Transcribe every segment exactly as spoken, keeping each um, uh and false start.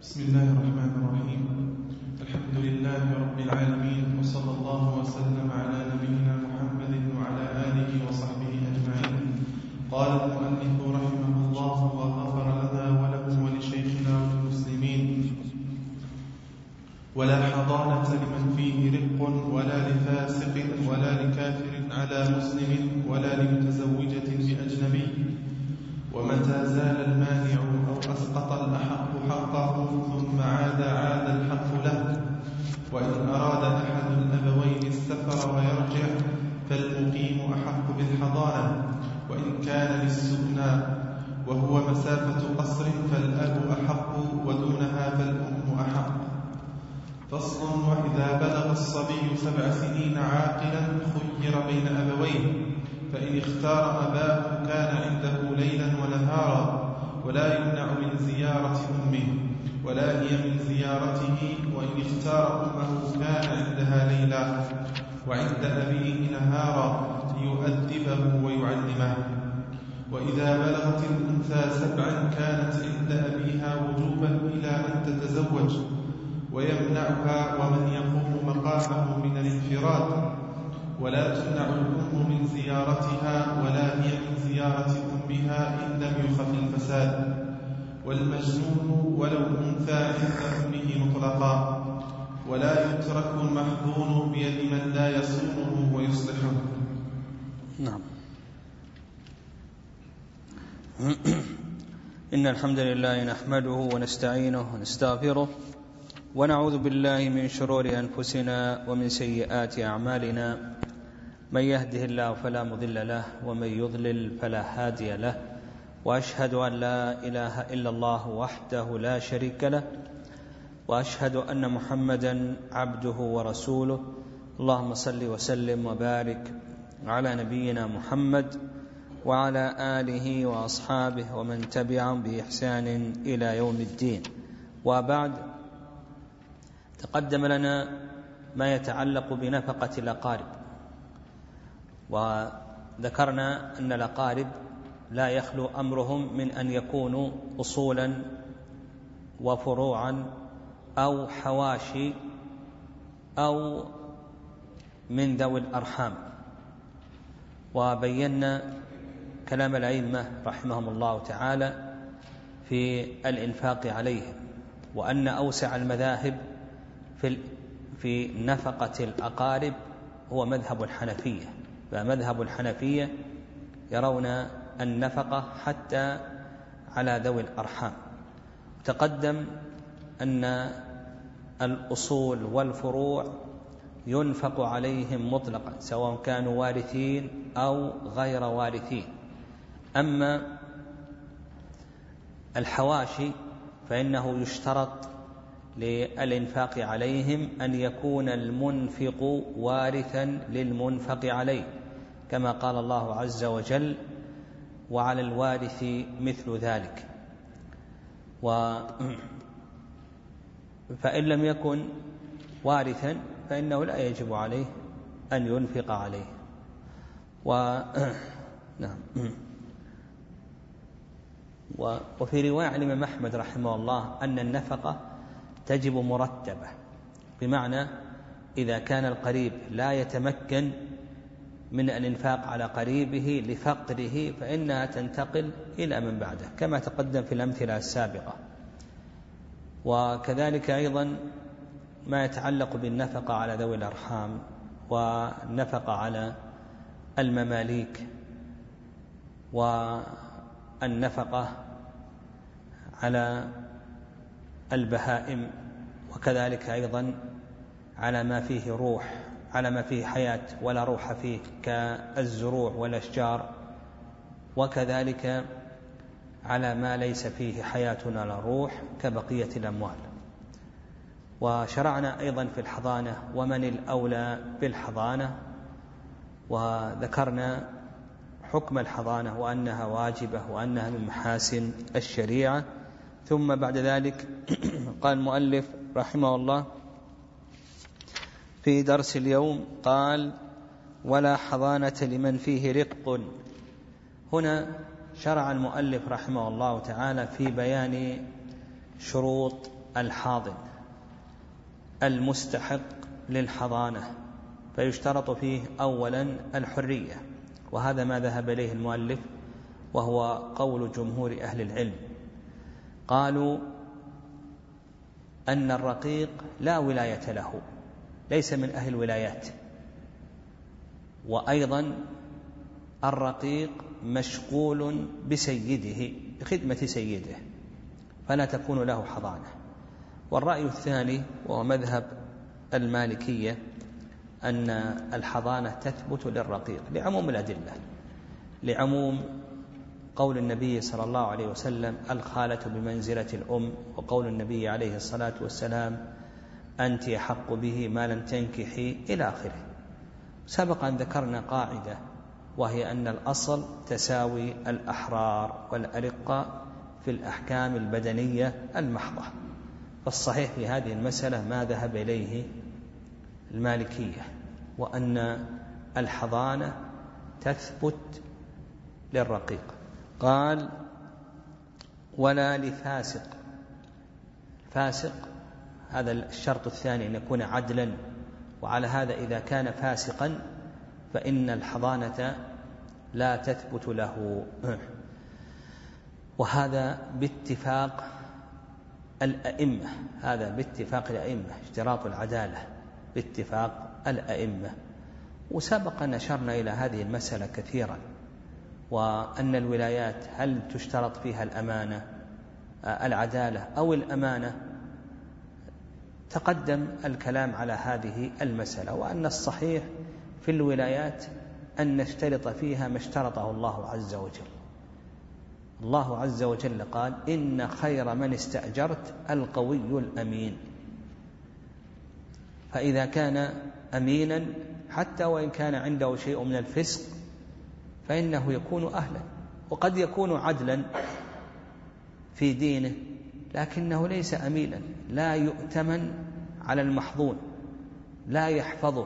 بسم الله الرحمن الرحيم. الحمد لله رب العالمين، وصلى الله وسلم على نبينا محمد وعلى آله وصحبه أجمعين. قال المؤلف رحمه الله وغفر لنا وله ولشيخنا وللمسلمين: ولا حضانة لمن فيه رق ولا لفاسق ولا لكافر على مسلم ولا لمتزوجة بأجنبي. ومتى زال المانع أو أسقط الأحق حقه ثم عاد عاد الحق له. وإن أراد أحد الأبوين السفر ويرجع فالمقيم أحق بالحضانة، وإن كان للسكنى وهو مسافة قصر فالأب أحق، ودونها فالأم أحق. فصل: وإذا بلغ الصبي سبع سنين عاقلا خير بين أبوين، فإن اختار أباه كان عنده ليلا ونهارا، ولا يمنع من زيارة أمه ولا هي من زيارته. وإن اختار أمه كان عندها ليلا وعند أبيه نهارا ليؤدبه ويعلمه. وإذا بلغت الأنثى سبعا كانت عند أبيها وجوبا إلى أن تتزوج، ويمنعها ومن يقوم مقامه من الانفراد. ولا تمنع الأم من زيارتها ولا هي من زيارة أمها إن لم يخف الفساد. والمجنون ولو أنثى عند أمه مطلقا. ولا يترك المحظون بيد من لا يصونه ويصلحه. نعم. إن الحمد لله نحمده ونستعينه ونستغفره، ونعوذ بالله من شرور أنفسنا ومن سيئات أعمالنا. من يهده الله فلا مضل له، ومن يضلل فلا هادي له. وأشهد أن لا إله إلا الله وحده لا شريك له، وأشهد أن محمدا عبده ورسوله. اللهم صل وسلم وبارك على نبينا محمد وعلى آله وأصحابه ومن تبعهم بإحسان إلى يوم الدين. وبعد، تقدم لنا ما يتعلق بنفقة الأقارب، وذكرنا أن الأقارب لا يخلو أمرهم من أن يكونوا أصولا وفروعا أو حواشي أو من ذوي الأرحام. وبينا كلام الأئمة رحمهم الله تعالى في الإنفاق عليهم، وأن أوسع المذاهب في في نفقة الأقارب هو مذهب الحنفية. فمذهب الحنفية يرون النفقة حتى على ذوي الأرحام. تقدم أن الأصول والفروع ينفق عليهم مطلقا سواء كانوا وارثين أو غير وارثين. أما الحواشي فإنه يشترط للإنفاق عليهم أن يكون المنفق وارثا للمنفق عليه، كما قال الله عز وجل: وعلى الوارث مثل ذلك. و فإن لم يكن وارثا فإنه لا يجب عليه أن ينفق عليه. و... نعم. و... وفي رواية عن الإمام أحمد رحمه الله أن النفقة تجب مرتبة، بمعنى إذا كان القريب لا يتمكن من الإنفاق على قريبه لفقره فإنها تنتقل إلى من بعده، كما تقدم في الأمثلة السابقة. وكذلك أيضا ما يتعلق بالنفقة على ذوي الأرحام، والنفقة على المماليك، والنفقة على البهائم، وكذلك أيضا على ما فيه روح، على ما فيه حياة ولا روح فيه كالزروع والأشجار، وكذلك على ما ليس فيه حياة ولا روح كبقية الأموال. وشرعنا أيضا في الحضانة ومن الأولى بالحضانة، وذكرنا حكم الحضانة وأنها واجبة وأنها من محاسن الشريعة. ثم بعد ذلك قال المؤلف رحمه الله في درس اليوم، قال: ولا حضانة لمن فيه رق. هنا شرع المؤلف رحمه الله تعالى في بيان شروط الحاضن المستحق للحضانة، فيشترط فيه أولا الحرية، وهذا ما ذهب إليه المؤلف وهو قول جمهور أهل العلم. قالوا أن الرقيق لا ولاية له، ليس من أهل الولايات، وأيضا الرقيق مشغول بسيده بخدمة سيده فلا تكون له حضانة. والرأي الثاني وهو مذهب المالكية أن الحضانة تثبت للرقيق لعموم الأدلة، لعموم قول النبي صلى الله عليه وسلم الخالة بمنزلة الأم، وقول النبي عليه الصلاة والسلام أنت أحق به ما لم تنكحي إلى آخره. سبق أن ذكرنا قاعدة وهي أن الأصل تساوي الأحرار والأرقة في الأحكام البدنية المحضة، فالصحيح في هذه المسألة ما ذهب إليه المالكية، وأن الحضانة تثبت للرقيق. قال ولا لفاسق. فاسق هذا الشرط الثاني أن يكون عدلا، وعلى هذا إذا كان فاسقا فإن الحضانة لا تثبت له، وهذا باتفاق الأئمة، هذا باتفاق الأئمة اشتراط العدالة باتفاق الأئمة. وسبق أن أشرنا إلى هذه المسألة كثيرا، وأن الولايات هل تشترط فيها الأمانة العدالة أو الأمانة، تقدم الكلام على هذه المسألة، وأن الصحيح في الولايات أن نشترط فيها ما اشترطه الله عز وجل. الله عز وجل قال إن خير من استأجرت القوي الأمين، فإذا كان أمينا حتى وإن كان عنده شيء من الفسق فإنه يكون أهلا، وقد يكون عدلا في دينه لكنه ليس أمينا، لا يؤتمن على المحظون، لا يحفظه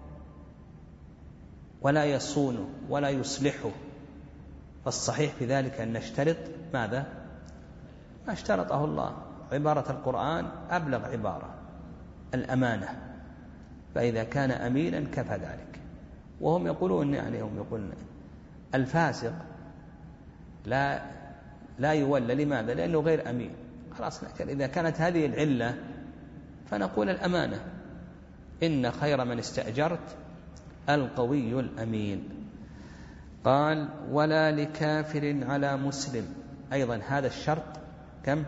ولا يصونه ولا يصلحه. فالصحيح في ذلك أن نشترط ماذا؟ ما اشترطه الله. عبارة القرآن أبلغ عبارة، الأمانة، فإذا كان أمينا كفى ذلك. وهم يقولون يعني هم يقولون الفاسق لا لا يولى. لماذا؟ لأنه غير أمين. خلاص، إذا كانت هذه العلة فنقول الأمانة، إن خير من استأجرت القوي الأمين. قال ولا لكافر على مسلم، أيضا هذا الشرط كم؟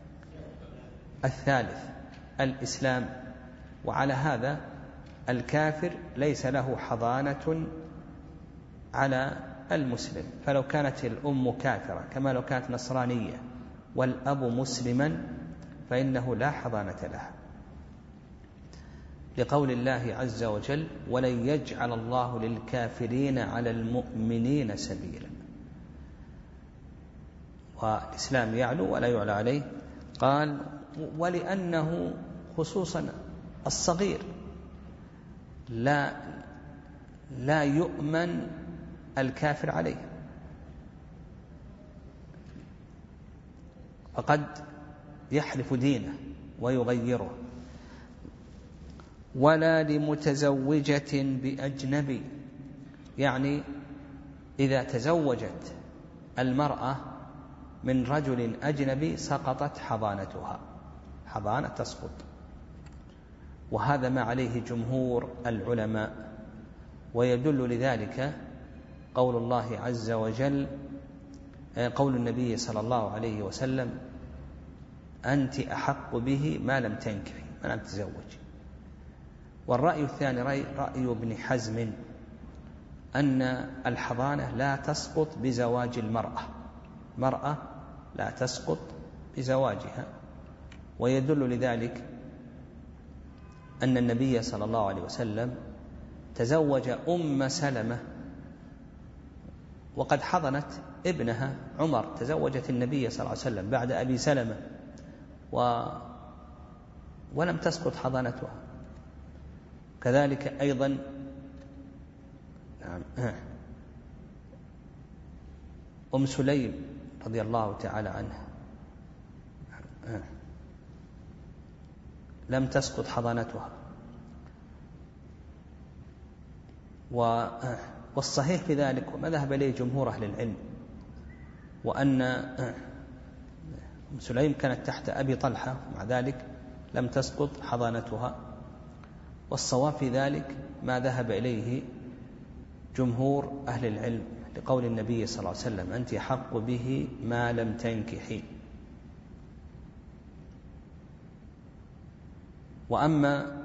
الثالث الإسلام، وعلى هذا الكافر ليس له حضانة على المسلم، فلو كانت الأم كافرة كما لو كانت نصرانية والأب مسلما فإنه لا حضانة لها، لقول الله عز وجل ولن يجعل الله للكافرين على المؤمنين سبيلا. والإسلام يعلو ولا يعلى عليه. قال ولأنه خصوصا الصغير لا لا يؤمن الكافر عليه، فقد يحرف دينه ويغيره. ولا لمتزوجة بأجنبي، يعني إذا تزوجت المرأة من رجل أجنبي سقطت حضانتها، حضانة تسقط، وهذا ما عليه جمهور العلماء. ويدل لذلك قول الله عز وجل، قول النبي صلى الله عليه وسلم أنت أحق به ما لم تنكحي، ما لم تزوج. والرأي الثاني رأي, رأي ابن حزم أن الحضانة لا تسقط بزواج المرأة، مرأة لا تسقط بزواجها. ويدل لذلك أن النبي صلى الله عليه وسلم تزوج أم سلمة وقد حضنت ابنها عمر، تزوجت النبي صلى الله عليه وسلم بعد أبي سلمة و... ولم تسقط حضانتها. كذلك أيضا أم سليم رضي الله تعالى عنها لم تسقط حضانتها. والصحيح في ذلك وما ذهب إليه جمهور أهل العلم، وأن أم سليم كانت تحت أبي طلحة ومع ذلك لم تسقط حضانتها. والصواب في ذلك ما ذهب إليه جمهور أهل العلم لقول النبي صلى الله عليه وسلم: أنت حق به ما لم تنكحي. وأما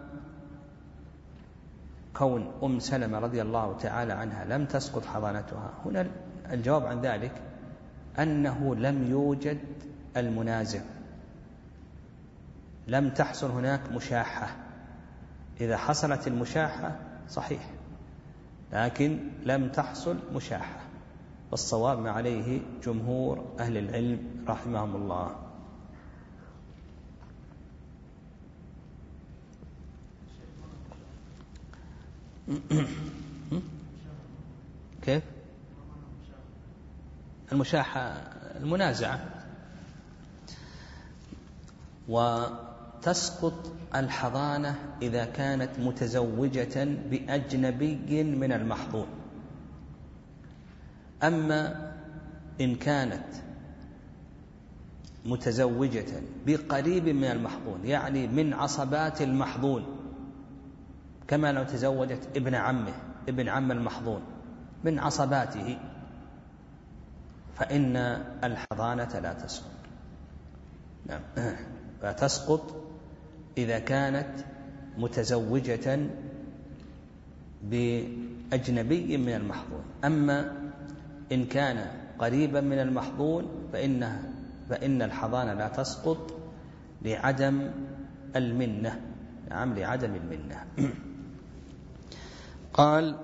كون أم سلمة رضي الله تعالى عنها لم تسقط حضانتها، هنا الجواب عن ذلك أنه لم يوجد المنازع، لم تحصل هناك مشاحة. إذا حصلت المشاحة صحيح، لكن لم تحصل مشاحة، والصواب ما عليه جمهور أهل العلم رحمهم الله. كيف المشاحة؟ المنازعة. وتسقط الحضانة إذا كانت متزوجة بأجنبي من المحظون. أما إن كانت متزوجة بقريب من المحظون، يعني من عصبات المحظون، كما لو تزوجت ابن عمه ابن عم المحظون من عصباته، فإن الحضانة لا تسقط. نعم، فتسقط إذا كانت متزوجة بأجنبي من المحظون. أما إن كان قريبا من المحظون فإنها فإن الحضانة لا تسقط لعدم المنة. نعم، لعدم المنة. قال: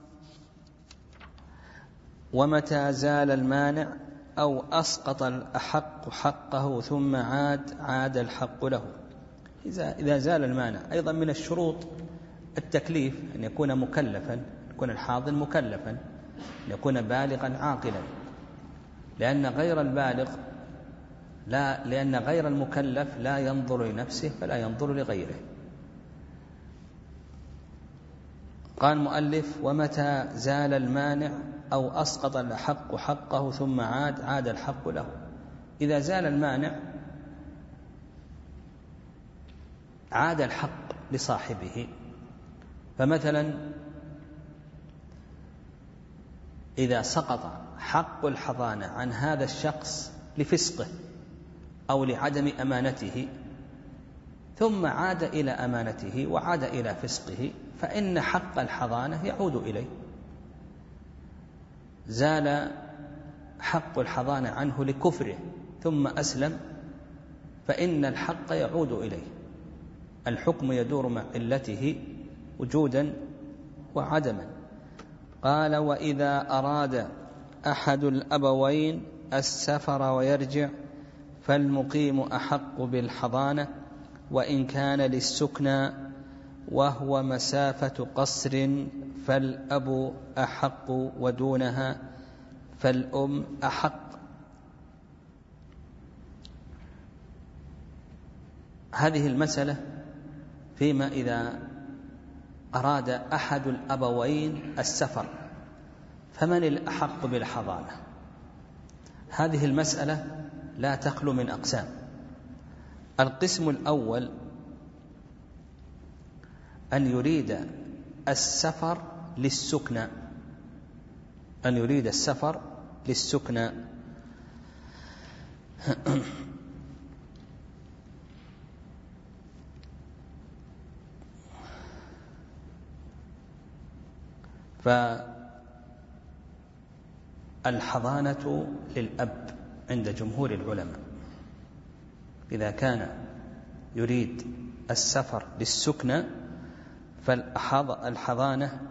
ومتى زال المانع أو أسقط الأحق حقه ثم عاد عاد الحق له. إذا زال المانع. أيضا من الشروط التكليف، أن يكون مكلفا، يكون الحاضن مكلفا، أن يكون بالغا عاقلا، لأن غير البالغ لا لأن غير المكلف لا ينظر لنفسه فلا ينظر لغيره. قال المؤلف: ومتى زال المانع أو أسقط الحق حقه ثم عاد عاد الحق له. إذا زال المانع عاد الحق لصاحبه. فمثلا إذا سقط حق الحضانة عن هذا الشخص لفسقه أو لعدم أمانته، ثم عاد إلى أمانته وعاد إلى فسقه، فإن حق الحضانة يعود إليه. زال حق الحضانة عنه لكفره ثم أسلم، فإن الحق يعود إليه. الحكم يدور مع علته وجودا وعدما. قال: وإذا أراد أحد الأبوين السفر ويرجع فالمقيم أحق بالحضانة، وإن كان للسكنى وهو مسافة قصر فالأب أحق ودونها فالأم أحق. هذه المسألة فيما إذا أراد أحد الأبوين السفر، فمن الأحق بالحضانة؟ هذه المسألة لا تخلو من أقسام. القسم الأول أن يريد السفر للسكنى أن يريد السفر للسكنى فالحضانة للأب عند جمهور العلماء. إذا كان يريد السفر للسكنى فالحضانة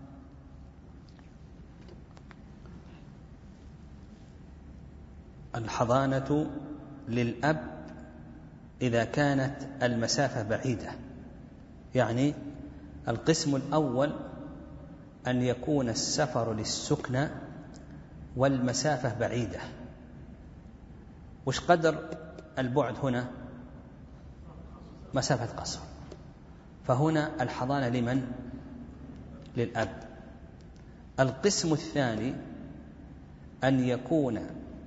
الحضانة للأب إذا كانت المسافة بعيدة. يعني القسم الأول أن يكون السفر للسكنى والمسافة بعيدة. وش قدر البعد هنا؟ مسافة قصر، فهنا الحضانة لمن؟ للأب. القسم الثاني أن يكون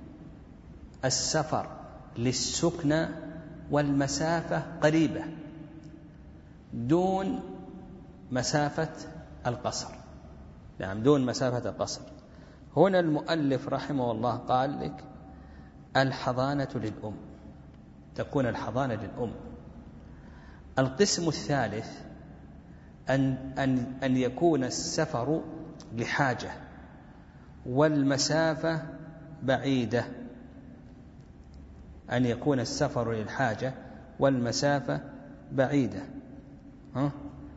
السفر للسكنى والمسافة قريبة دون مسافة القصر. نعم، دون مسافة القصر. هنا المؤلف رحمه الله قال لك الحضانة للأم، تكون الحضانة للأم. القسم الثالث أن, أن, أن يكون السفر لحاجة والمسافة بعيدة، أن يكون السفر للحاجة والمسافة بعيدة. ها؟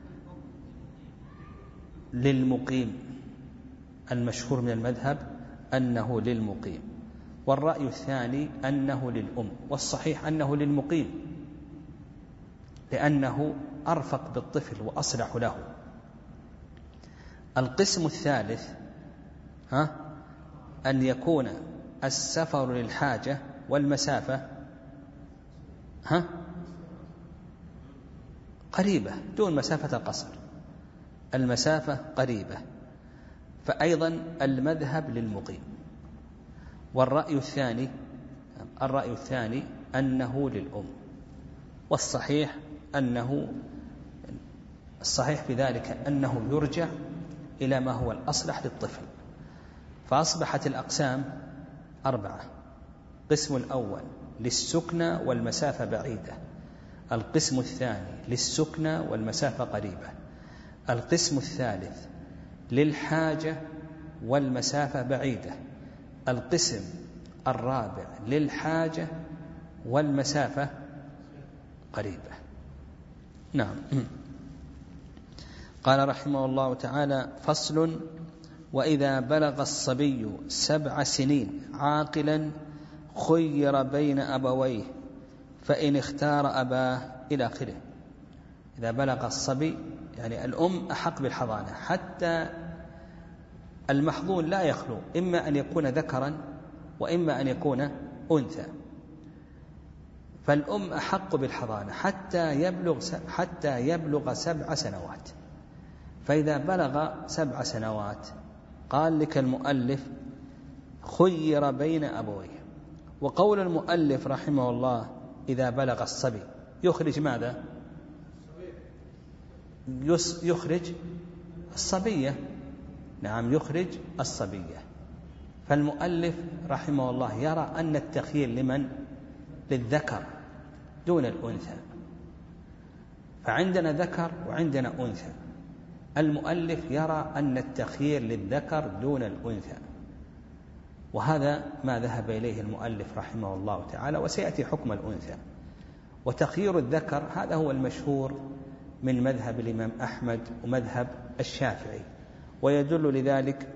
للمقيم، المشهور من المذهب أنه للمقيم، والرأي الثاني أنه للأم، والصحيح أنه للمقيم لأنه أرفق بالطفل وأصلح له. القسم الثالث ها أن يكون السفر للحاجة والمسافة ها قريبة دون مسافة القصر، المسافة قريبة، فأيضا المذهب للمقيم. والرأي الثاني الرأي الثاني أنه للأم، والصحيح أنه الصحيح في ذلك أنه يرجع إلى ما هو الأصلح للطفل. فأصبحت الأقسام أربعة: القسم الأول للسكنى والمسافة بعيدة، القسم الثاني للسكنى والمسافة قريبة، القسم الثالث للحاجة والمسافة بعيدة، القسم الرابع للحاجة والمسافة قريبة. نعم. قال رحمه الله تعالى: فصل: وإذا بلغ الصبي سبع سنين عاقلا خير بين أبويه فإن اختار أباه، إلى آخره. إذا بلغ الصبي يعني الأم أحق بالحضانة، حتى المحظون لا يخلو، إما أن يكون ذكرا وإما أن يكون أنثى، فالأم أحق بالحضانة حتى يبلغ حتى يبلغ سبع سنوات. فإذا بلغ سبع سنوات قال لك المؤلف خير بين أبويه. وقول المؤلف رحمه الله إذا بلغ الصبي يخرج ماذا؟ يخرج الصبية. نعم، يخرج الصبية. فالمؤلف رحمه الله يرى أن التخيير لمن؟ للذكر دون الأنثى. فعندنا ذكر وعندنا أنثى، المؤلف يرى أن التخيير للذكر دون الأنثى، وهذا ما ذهب إليه المؤلف رحمه الله تعالى، وسيأتي حكم الأنثى. وتخيير الذكر هذا هو المشهور من مذهب الإمام أحمد ومذهب الشافعي، ويدل لذلك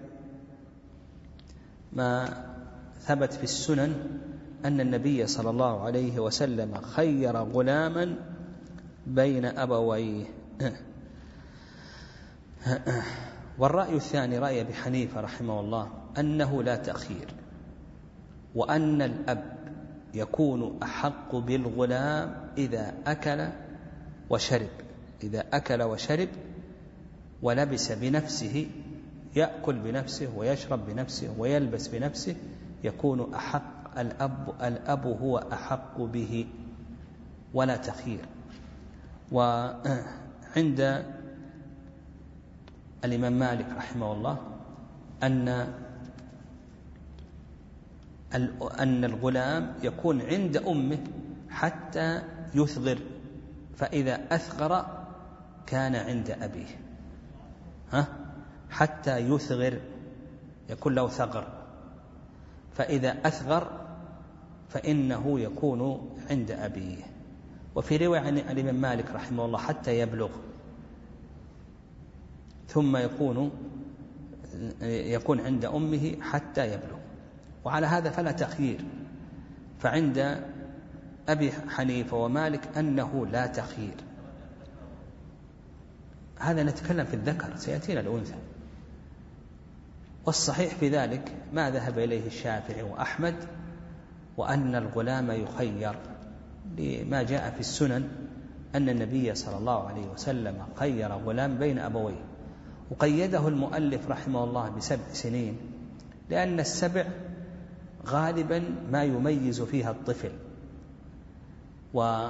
ما ثبت في السنن أن النبي صلى الله عليه وسلم خير غلاما بين أبويه. والرأي الثاني رأي أبي حنيفة رحمه الله أنه لا تأخير، وأن الأب يكون أحق بالغلام إذا أكل وشرب، إذا أكل وشرب ولبس بنفسه، يأكل بنفسه ويشرب بنفسه ويلبس بنفسه، يكون أحق الأب الأب هو أحق به ولا تخير. وعند الإمام مالك رحمه الله أن أن الغلام يكون عند أمه حتى يثغر، فإذا أثغر كان عند أبيه. ها؟ حتى يثغر يكون له ثغر، فإذا أثغر فإنه يكون عند أبيه. وفي رواية عن الإمام مالك رحمه الله حتى يبلغ، ثم يكون يكون عند أمه حتى يبلغ. وعلى هذا فلا تخيير. فعند أبي حنيفة ومالك أنه لا تخيير. هذا نتكلم في الذكر، سيأتينا الأنثى. والصحيح في ذلك ما ذهب إليه الشافعي وأحمد، وأن الغلام يخير لما جاء في السنن أن النبي صلى الله عليه وسلم خير غلام بين أبويه، وقيده المؤلف رحمه الله بسبع سنين، لأن السبع غالبا ما يميز فيها الطفل، و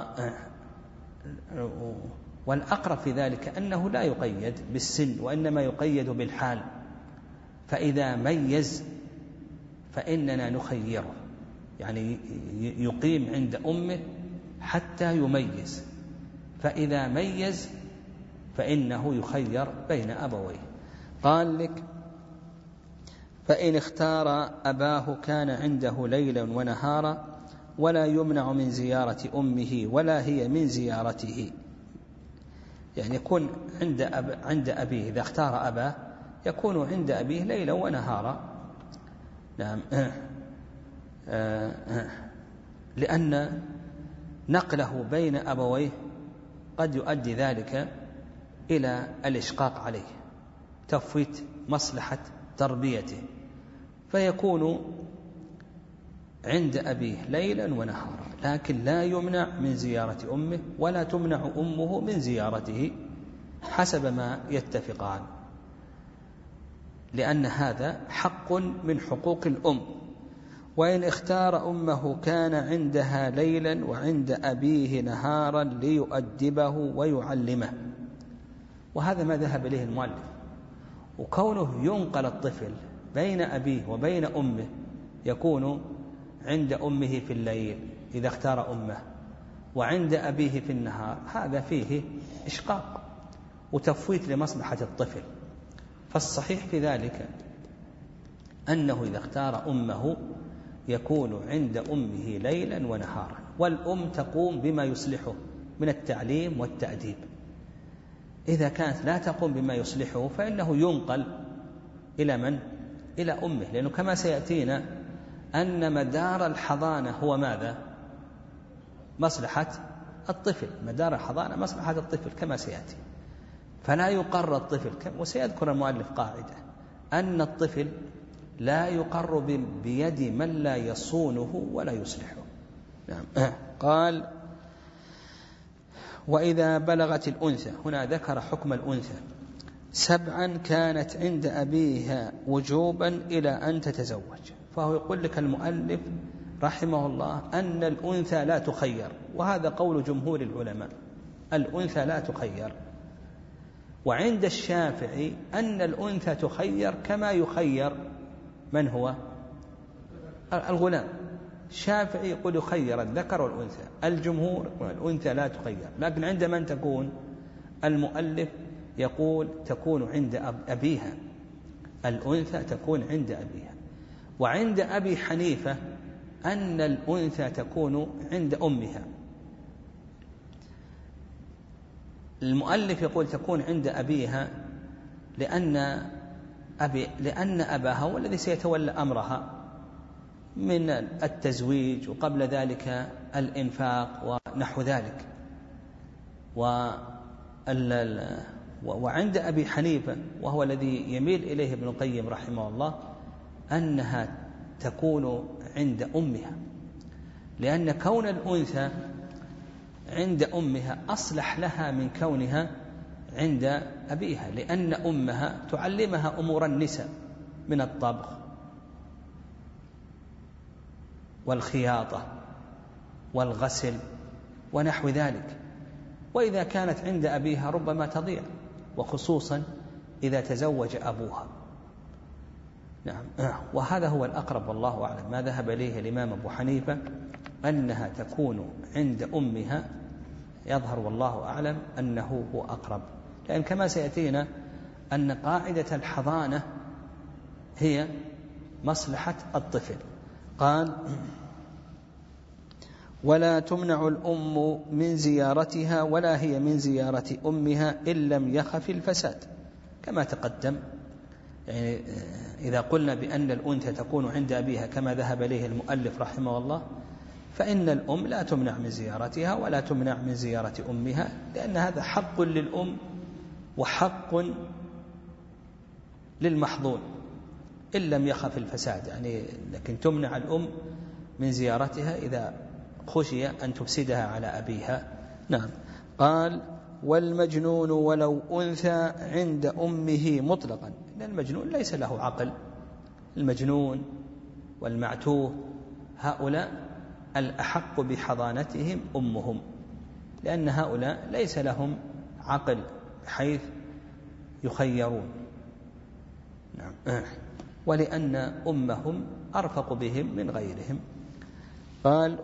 والأقرب في ذلك أنه لا يقيد بالسن وإنما يقيد بالحال، فإذا ميز فإننا نخيره، يعني يقيم عند أمه حتى يميز، فإذا ميز فإنه يخير بين أبويه. قال لك: فإن اختار أباه كان عنده ليلا ونهارا ولا يمنع من زيارة أمه ولا هي من زيارته. يعني يكون عند, أب عند أبيه، إذا اختار أباه يكون عند أبيه ليلا ونهارا. نعم. لأن نقله بين أبويه قد يؤدي ذلك إلى الإشقاق عليه، تفويت مصلحة تربيته، فيكون عند أبيه ليلا ونهارا، لكن لا يمنع من زيارة أمه ولا تمنع أمه من زيارته حسب ما يتفقان، لأن هذا حق من حقوق الأم. وإن اختار أمه كان عندها ليلا وعند أبيه نهارا ليؤدبه ويعلمه، وهذا ما ذهب إليه المؤلف. وكونه ينقل الطفل بين أبيه وبين أمه، يكون عند أمه في الليل إذا اختار أمه وعند أبيه في النهار، هذا فيه إشقاق وتفويت لمصلحة الطفل. فالصحيح في ذلك أنه إذا اختار أمه يكون عند أمه ليلا ونهارا، والأم تقوم بما يصلحه من التعليم والتأديب. إذا كانت لا تقوم بما يصلحه فإنه ينقل إلى من؟ إلى أمه، لأنه كما سيأتينا أن مدار الحضانة هو ماذا؟ مصلحة الطفل، مدار الحضانة مصلحة الطفل كما سيأتي، فلا يقر الطفل. وسيذكر المؤلف قاعدة أن الطفل لا يقر بيد من لا يصونه ولا يصلحه. نعم. قال: وإذا بلغت الأنثى، هنا ذكر حكم الأنثى، سبعا كانت عند أبيها وجوبا إلى أن تتزوج. فهو يقول لك المؤلف رحمه الله أن الأنثى لا تخير، وهذا قول جمهور العلماء، الأنثى لا تخير. وعند الشافعي أن الأنثى تخير كما يخير من هو؟ الغلام. الشافعي يقول يخير الذكر والأنثى، الجمهور الأنثى لا تخير. لكن عند من تكون؟ المؤلف يقول تكون عند أبيها، الأنثى تكون عند أبيها. وعند أبي حنيفة أن الأنثى تكون عند أمها. المؤلف يقول تكون عند أبيها لأن أبي لأن أباها هو الذي سيتولى أمرها من التزويج وقبل ذلك الإنفاق ونحو ذلك. وعند أبي حنيفة وهو الذي يميل إليه ابن القيم رحمه الله أنها تكون عند أمها، لأن كون الأنثى عند أمها أصلح لها من كونها عند أبيها، لأن أمها تعلمها أمور النساء من الطبخ والخياطة والغسل ونحو ذلك. وإذا كانت عند أبيها ربما تضيع، وخصوصا إذا تزوج أبوها. نعم. وهذا هو الأقرب والله أعلم، ما ذهب إليه الإمام أبو حنيفة أنها تكون عند أمها، يظهر والله أعلم أنه هو أقرب، لأن كما سيأتينا أن قاعدة الحضانة هي مصلحة الطفل. قال: ولا تمنع الأم من زيارتها ولا هي من زيارة أمها إن لم يخف الفساد، كما تقدم. يعني إذا قلنا بأن الأنثى تكون عند أبيها كما ذهب إليه المؤلف رحمه الله، فإن الأم لا تمنع من زيارتها ولا تمنع من زيارة أمها، لأن هذا حق للأم وحق للمحظون إن لم يخف الفساد. يعني لكن تمنع الأم من زيارتها إذا خشي أن تفسدها على أبيها. نعم. قال والمجنون ولو أنثى عند أمه مطلقا، لأن المجنون ليس له عقل. المجنون والمعتوه هؤلاء الأحق بحضانتهم أمهم، لأن هؤلاء ليس لهم عقل بحيث يخيرون. نعم. ولأن أمهم أرفق بهم من غيرهم. قال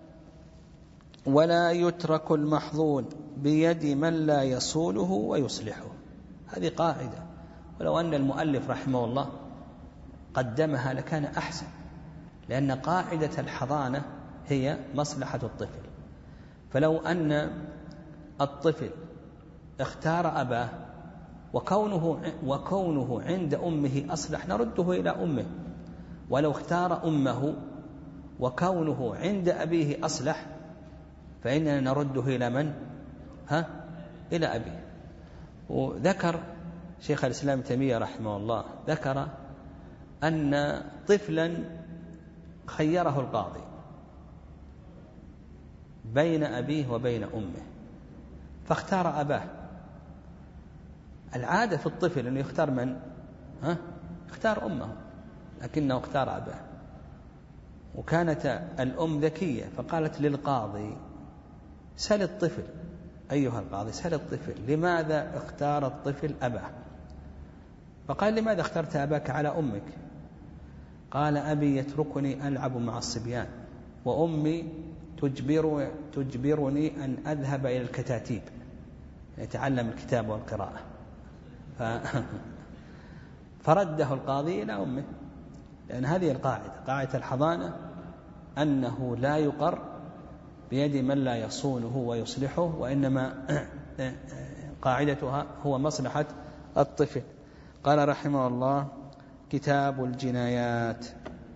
ولا يترك المحظون بيد من لا يصونه ويصلحه. هذه قاعدة، ولو أن المؤلف رحمه الله قدمها لكان أحسن، لأن قاعدة الحضانة هي مصلحة الطفل. فلو أن الطفل اختار أباه وكونه, وكونه عند أمه أصلح نرده إلى أمه، ولو اختار أمه وكونه عند أبيه أصلح فإننا نرده إلى من؟ ها؟ إلى أبيه. وذكر شيخ الإسلام تيمية رحمه الله ذكر أن طفلا خيره القاضي بين أبيه وبين أمه فاختار أباه. العادة في الطفل أنه يختار من؟ ها؟ اختار أمه، لكنه اختار أباه. وكانت الأم ذكية فقالت للقاضي سل الطفل أيها القاضي، سل الطفل لماذا اختار الطفل أباه؟ فقال لماذا اخترت أباك على أمك؟ قال أبي يتركني ألعب مع الصبيان، وأمي تجبر تجبرني أن أذهب إلى الكتاتيب يتعلم الكتاب والقراءة. ف... فرده القاضي إلى أمه، لأن هذه القاعدة، قاعدة الحضانة أنه لا يقر بيد من لا يصونه ويصلحه، وإنما قاعدتها هو مصلحة الطفل. قال رحمه الله كتاب الجنايات.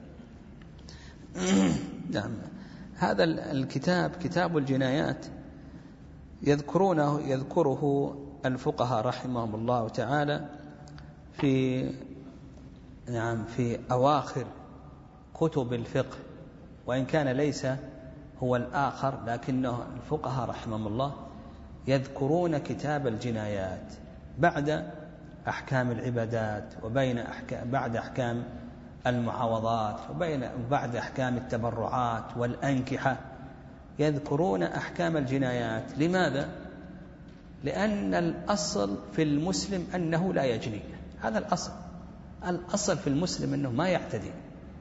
نعم، هذا الكتاب كتاب الجنايات يذكرونه يذكره الفقهاء رحمهم الله تعالى في نعم في أواخر كتب الفقه، وإن كان ليس هو الآخر، لكنه الفقهاء رحمهم الله يذكرون كتاب الجنايات بعد أحكام العبادات، وبين أحكام بعد أحكام المعاوضات، وبين بعد أحكام التبرعات والأنكحة يذكرون أحكام الجنايات. لماذا؟ لأن الأصل في المسلم أنه لا يجني، هذا الأصل. الأصل في المسلم أنه ما يعتدي،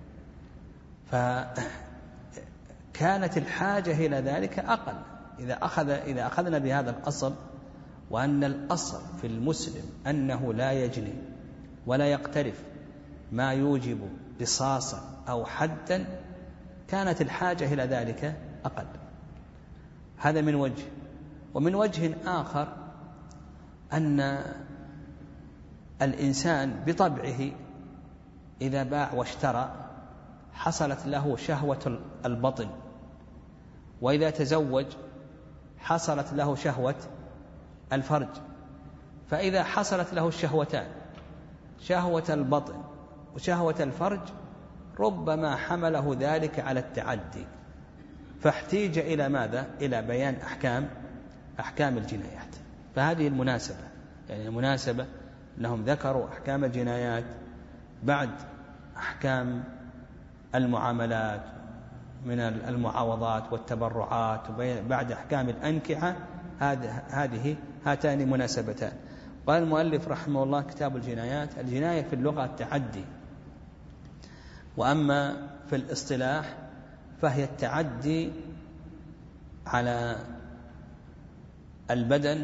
فكانت الحاجة إلى ذلك أقل. إذا أخذ إذا أخذنا بهذا الأصل، وأن الأصل في المسلم أنه لا يجني ولا يقترف ما يوجب قصاصا أو حدا، كانت الحاجة إلى ذلك أقل. هذا من وجه. ومن وجه آخر أن الإنسان بطبعه إذا باع واشترى حصلت له شهوة البطن، وإذا تزوج حصلت له شهوة الفرج. فإذا حصلت له الشهوتان، شهوة البطن وشهوة الفرج، ربما حمله ذلك على التعدي، فاحتيج إلى ماذا؟ إلى بيان أحكام أحكام الجنايات. فهذه المناسبة، يعني المناسبة أنهم ذكروا أحكام الجنايات بعد أحكام المعاملات من المعاوضات والتبرعات، وبعد أحكام الأنكحة. هذه هاتان مناسبتان. قال المؤلف رحمه الله كتاب الجنايات. الجناية في اللغة التعدي، وأما في الاصطلاح فهي التعدي على البدن،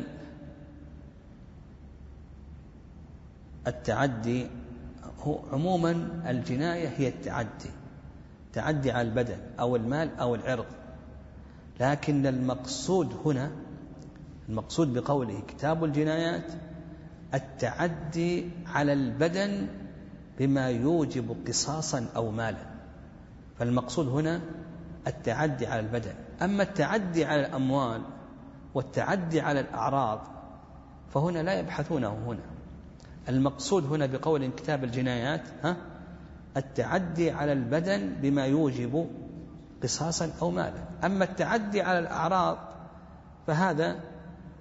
التعدي هو عموما الجناية هي التعدي تعدي على البدن أو المال أو العرض. لكن المقصود هنا، المقصود بقوله كتاب الجنايات التعدي على البدن بما يوجب قصاصا أو مالا. فالمقصود هنا التعدي على البدن. أما التعدي على الأموال والتعدي على الأعراض فهنا لا يبحثونه هنا. المقصود هنا بقول كتاب الجنايات ها التعدي على البدن بما يوجب قصاصا أو مالا. أما التعدي على الأعراض فهذا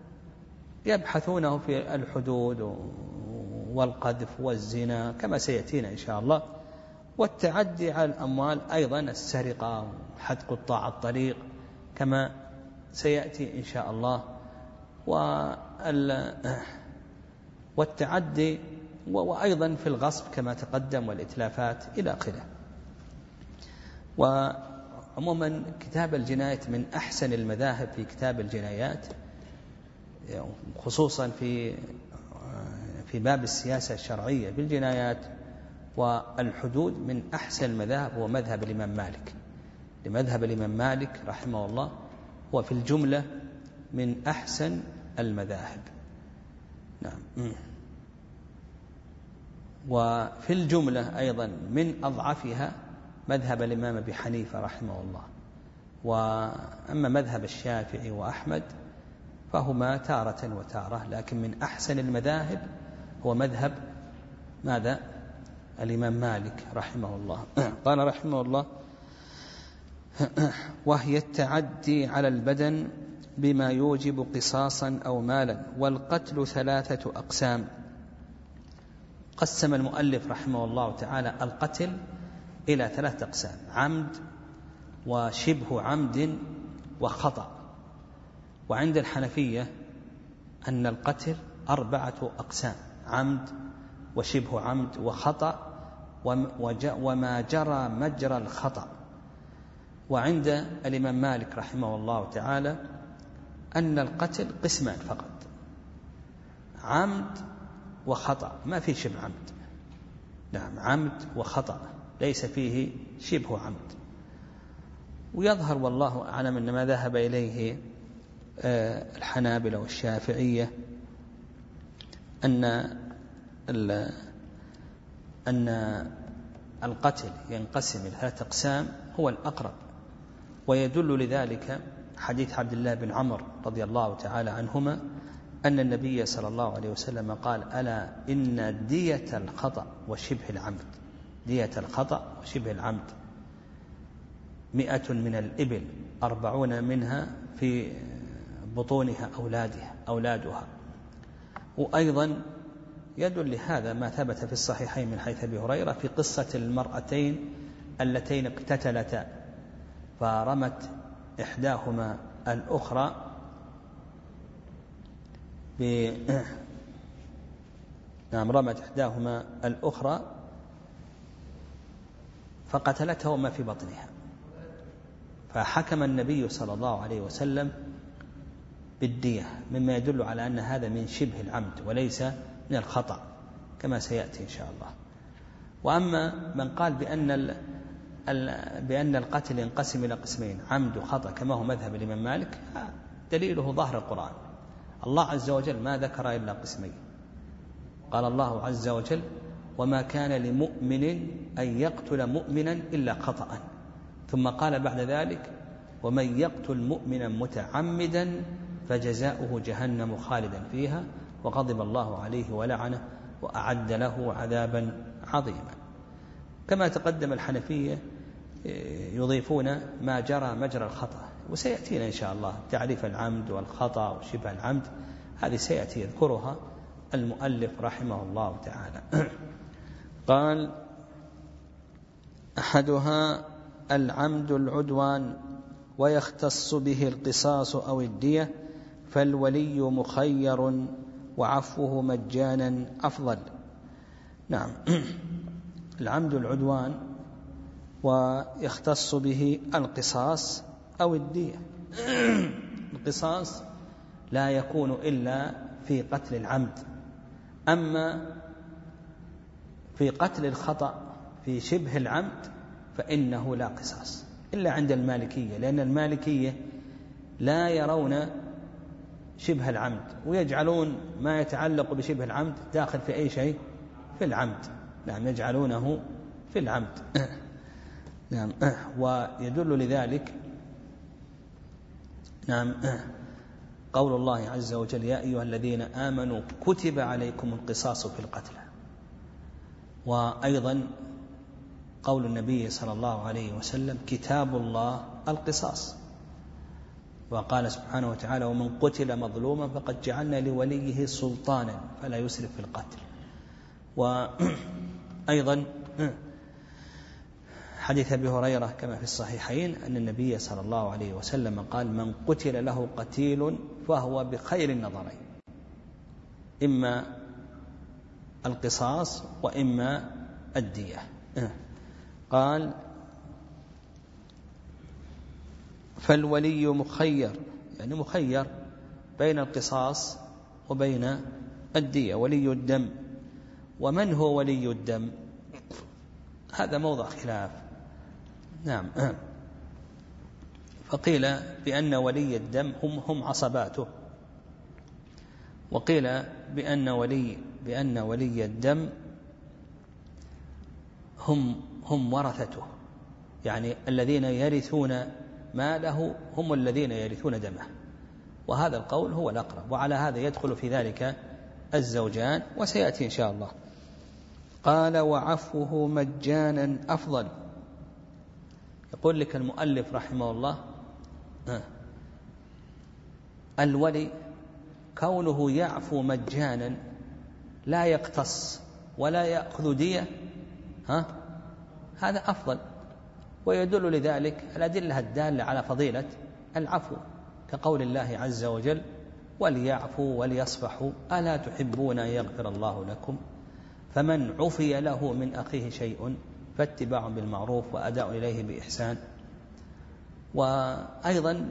يبحثونه في الحدود والقذف والزنا كما سيأتينا إن شاء الله، والتعدي على الأموال أيضا السرقة وحد قطاع الطريق كما سيأتي إن شاء الله، والتعدي وأيضا في الغصب كما تقدم والإتلافات إلى آخره. وعموما كتاب الجنايات من أحسن المذاهب في كتاب الجنايات، خصوصا في في باب السياسة الشرعية بالجنايات والحدود. من أحسن المذاهب هو مذهب الإمام مالك، لمذهب الإمام مالك رحمه الله هو في الجملة من أحسن المذاهب. نعم. وفي الجملة أيضا من أضعفها مذهب الإمام أبي حنيفة رحمه الله. وأما مذهب الشافعي وأحمد فهما تارة وتارة، لكن من أحسن المذاهب هو مذهب ماذا؟ الإمام مالك رحمه الله. قال رحمه الله: وهي التعدي على البدن بما يوجب قصاصا أو مالا، والقتل ثلاثة أقسام. قسم المؤلف رحمه الله تعالى القتل إلى ثلاثة أقسام: عمد وشبه عمد وخطأ. وعند الحنفية أن القتل أربعة أقسام: عمد وشبه عمد وخطأ وما جرى مجرى الخطأ. وعند الإمام مالك رحمه الله تعالى أن القتل قسمان فقط: عمد وخطأ، ما في شبه عمد. نعم، عمد وخطأ ليس فيه شبه عمد. ويظهر والله أعلم أن ما ذهب إليه الحنابلة والشافعية أن أن القتل ينقسم إلى ثلاثة أقسام هو الأقرب. ويدل لذلك حديث عبد الله بن عمرو رضي الله تعالى عنهما أن النبي صلى الله عليه وسلم قال: ألا إن دية الخطأ وشبه العمد، دية الخطأ وشبه العمد مئة من الإبل أربعون منها في بطونها أولادها أولادها. وأيضا يدل لهذا ما ثبت في الصحيحين من حيث أبي هريرة في قصة المرأتين اللتين اقتتلتا فرمت إحداهما الأخرى ب... نعم رمت إحداهما الأخرى فقتلتها وما في بطنها، فحكم النبي صلى الله عليه وسلم بالدية، مما يدل على أن هذا من شبه العمد وليس من الخطأ كما سيأتي إن شاء الله. وأما من قال بأن ال... بأن القتل ينقسم إلى قسمين: عمد وخطأ كما هو مذهب الإمام مالك، دليله ظاهر القرآن. الله عز وجل ما ذكر إلا قسمين. قال الله عز وجل: وما كان لمؤمن أن يقتل مؤمنا إلا خطأ. ثم قال بعد ذلك: ومن يقتل مؤمنا متعمدا فجزاؤه جهنم خالدا فيها وغضب الله عليه ولعنه وأعد له عذابا عظيما. كما تقدم الحنفية يضيفون ما جرى مجرى الخطأ، وسيأتينا إن شاء الله تعريف العمد والخطأ وشبه العمد، هذه سيأتي يذكرها المؤلف رحمه الله تعالى. قال: أحدها العمد العدوان، ويختص به القصاص أو الدية، فالولي مخير وعفوه مجانا أفضل. نعم، العمد العدوان ويختص به القصاص أو الدية. القصاص لا يكون إلا في قتل العمد، أما في قتل الخطأ في شبه العمد فإنه لا قصاص إلا عند المالكية، لأن المالكية لا يرون شبه العمد ويجعلون ما يتعلق بشبه العمد داخل في أي شيء في العمد. نعم، يجعلونه في العمد. نعم، ويدل لذلك نعم قول الله عز وجل: يا أيها الذين آمنوا كتب عليكم القصاص في القتلى. وأيضا قول النبي صلى الله عليه وسلم: كتاب الله القصاص. وقال سبحانه وتعالى ومن قتل مظلوما فقد جعلنا لوليه سلطانا فلا يسرف في القتل. وأيضا حديث أبي هريرة كما في الصحيحين أن النبي صلى الله عليه وسلم قال من قتل له قتيل فهو بخير النظرين، إما القصاص وإما الدية. قال فالولي مخير، يعني مخير بين القصاص وبين الدية، ولي الدم. ومن هو ولي الدم؟ هذا موضع خلاف. نعم، فقيل بأن ولي الدم هم هم عصباته، وقيل بأن ولي بأن ولي الدم هم هم ورثته، يعني الذين يرثون ماله هم الذين يرثون دمه، وهذا القول هو الأقرب. وعلى هذا يدخل في ذلك الزوجان، وسيأتي إن شاء الله. قال وعفوه مجانا أفضل. يقول لك المؤلف رحمه الله الولي كونه يعفو مجانا لا يقتص ولا يأخذ دية، ها هذا أفضل. ويدل لذلك الأدلة الدالة على فضيلة العفو، كقول الله عز وجل وليعفوا وليصفحوا ألا تحبون أن يغفر الله لكم فمن عفي له من أخيه شيء فاتباع بالمعروف وأداء إليه بإحسان. وأيضا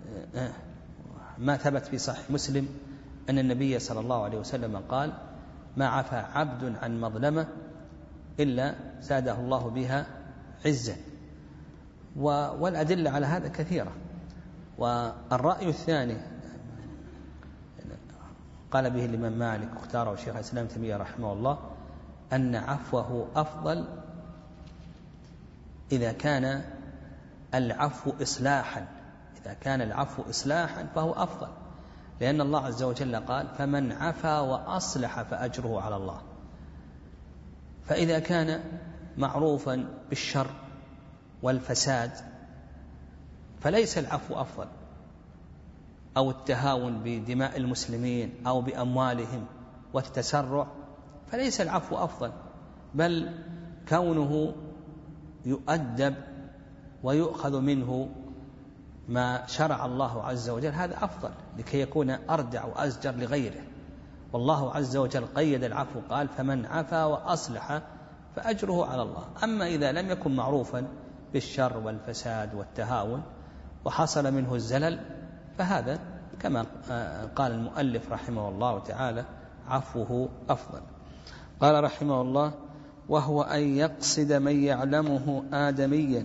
ما ثبت في صحيح مسلم أن النبي صلى الله عليه وسلم قال ما عفى عبد عن مظلمة إلا زاده الله بها عزا. والأدلة على هذا كثيرة. والرأي الثاني قال به الإمام مالك واختاره الشيخ الإسلام تيمية رحمه الله أن عفوه أفضل إذا كان العفو إصلاحا، إذا كان العفو إصلاحا فهو أفضل، لأن الله عز وجل قال فمن عفا وأصلح فأجره على الله. فإذا كان معروفا بالشر والفساد فليس العفو أفضل، أو التهاون بدماء المسلمين أو بأموالهم والتسرع، فليس العفو أفضل، بل كونه يؤدب ويؤخذ منه ما شرع الله عز وجل هذا أفضل، لكي يكون أردع وأزجر لغيره. والله عز وجل قيد العفو قال فمن عفا وأصلح فأجره على الله. أما إذا لم يكن معروفا بالشر والفساد والتهاون وحصل منه الزلل فهذا كما قال المؤلف رحمه الله تعالى عفوه أفضل. قال رحمه الله وهو أن يقصد من يعلمه آدميا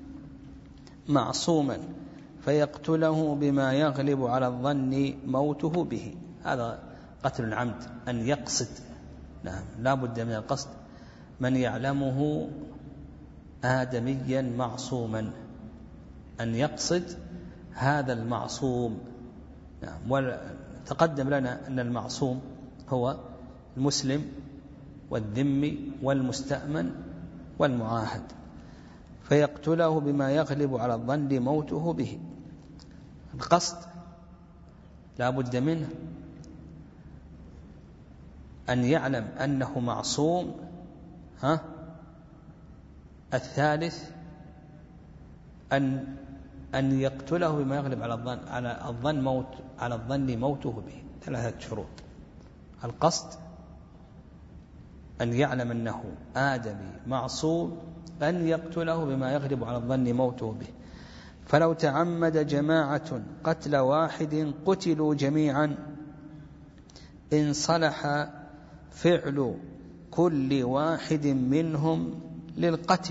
معصوما فيقتله بما يغلب على الظن موته به. هذا قتل العمد، أن يقصد، نعم لا بد من القصد، من يعلمه آدميا معصوما، أن يقصد هذا المعصوم. نعم. وتقدم لنا أن المعصوم هو المسلم والذمي والمستأمن والمعاهد، فيقتله بما يغلب على الظن موته به. القصد لا بد منه، أن يعلم أنه معصوم. ها الثالث أن أن يقتله بما يغلب على الظن على الظن موت على الظن موته به. ثلاثة شروط: القصد، أن يعلم أنه آدمي معصوم، أن يقتله بما يغلب على الظن موته به. فلو تعمد جماعة قتل واحد قتلوا جميعا إن صلح فعل كل واحد منهم للقتل.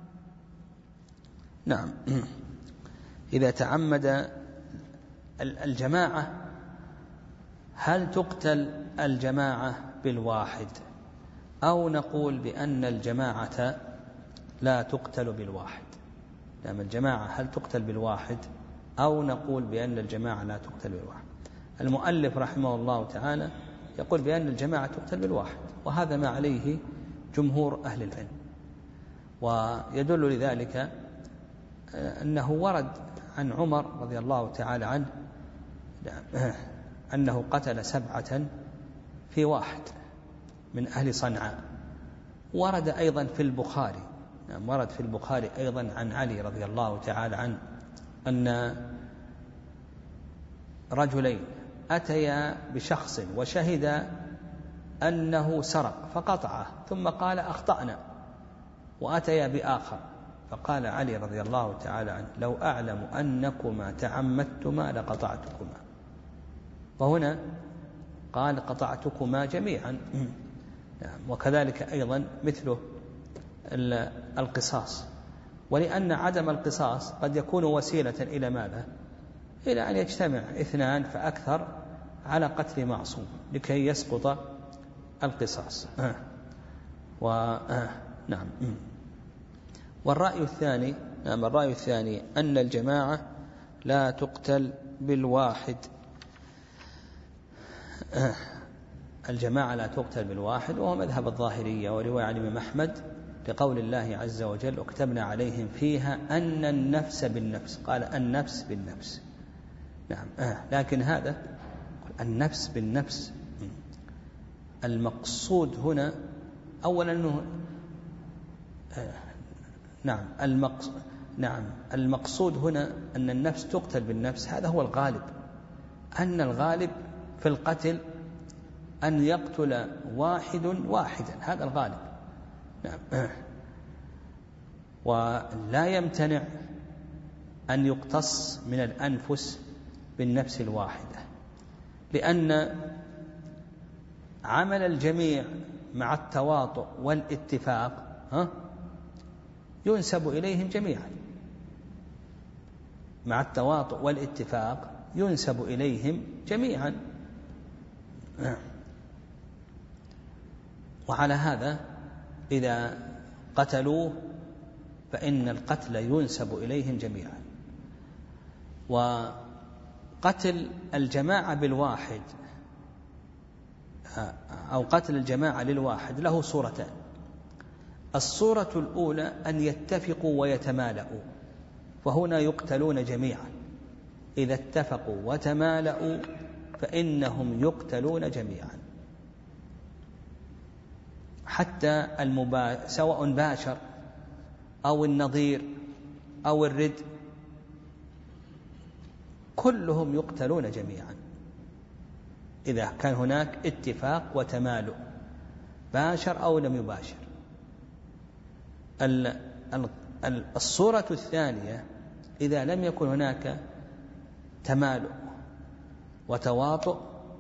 نعم. إذا تعمد الجماعة هل تقتل الجماعة بالواحد، أو نقول بأن الجماعة لا تقتل بالواحد؟ نعم، الجماعة هل تقتل بالواحد، أو نقول بأن الجماعة لا تقتل بالواحد؟ المؤلف رحمه الله تعالى يقول بأن الجماعة تقتل بالواحد، وهذا ما عليه جمهور أهل العلم. ويدل لذلك أنه ورد عن عمر رضي الله تعالى عنه أنه قتل سبعة في واحد من أهل صنعاء. ورد أيضا في البخاري ورد في البخاري أيضا عن علي رضي الله تعالى عنه أن رجلين أتيا بشخص وشهد أنه سرق فقطعه، ثم قال أخطأنا، وأتيا بآخر فقال علي رضي الله تعالى عنه لو أعلم أنكما تعمدتما لقطعتكما. وهنا قال قطعتكما جميعا. وكذلك أيضا مثله القصاص، ولأن عدم القصاص قد يكون وسيلة إلى ماذا؟ إلى أن يجتمع اثنان فأكثر على قتل معصوم لكي يسقط القصاص. آه. و... آه. نعم. والرأي الثاني نعم الرأي الثاني أن الجماعة لا تقتل بالواحد. آه. الجماعة لا تقتل بالواحد، وهو مذهب الظاهرية ورواية عن الإمام أحمد لقول الله عز وجل وكتبنا عليهم فيها أن النفس بالنفس، قال النفس بالنفس. نعم. آه. لكن هذا النفس بالنفس المقصود هنا أولا أنه آه. نعم المقصود نعم المقصود هنا أن النفس تقتل بالنفس، هذا هو الغالب، أن الغالب في القتل أن يقتل واحد واحدا، هذا الغالب. نعم. آه. ولا يمتنع أن يقتص من الأنفس بالنفس الواحدة، لأن عمل الجميع مع التواطؤ والاتفاق ها ينسب إليهم جميعا، مع التواطؤ والاتفاق ينسب إليهم جميعا. وعلى هذا إذا قتلوه فإن القتل ينسب إليهم جميعا. وقتل الجماعة بالواحد أو قتل الجماعة للواحد له صورتان. الصورة الأولى أن يتفقوا ويتمالؤوا، وهنا يقتلون جميعا. إذا اتفقوا وتمالؤوا فإنهم يقتلون جميعا، حتى المبا... سواء باشر أو النظير أو الرد كلهم يقتلون جميعا إذا كان هناك اتفاق وتمالؤ، باشر أو لم يباشر. الصورة الثانية إذا لم يكن هناك تمالؤ وتواطؤ،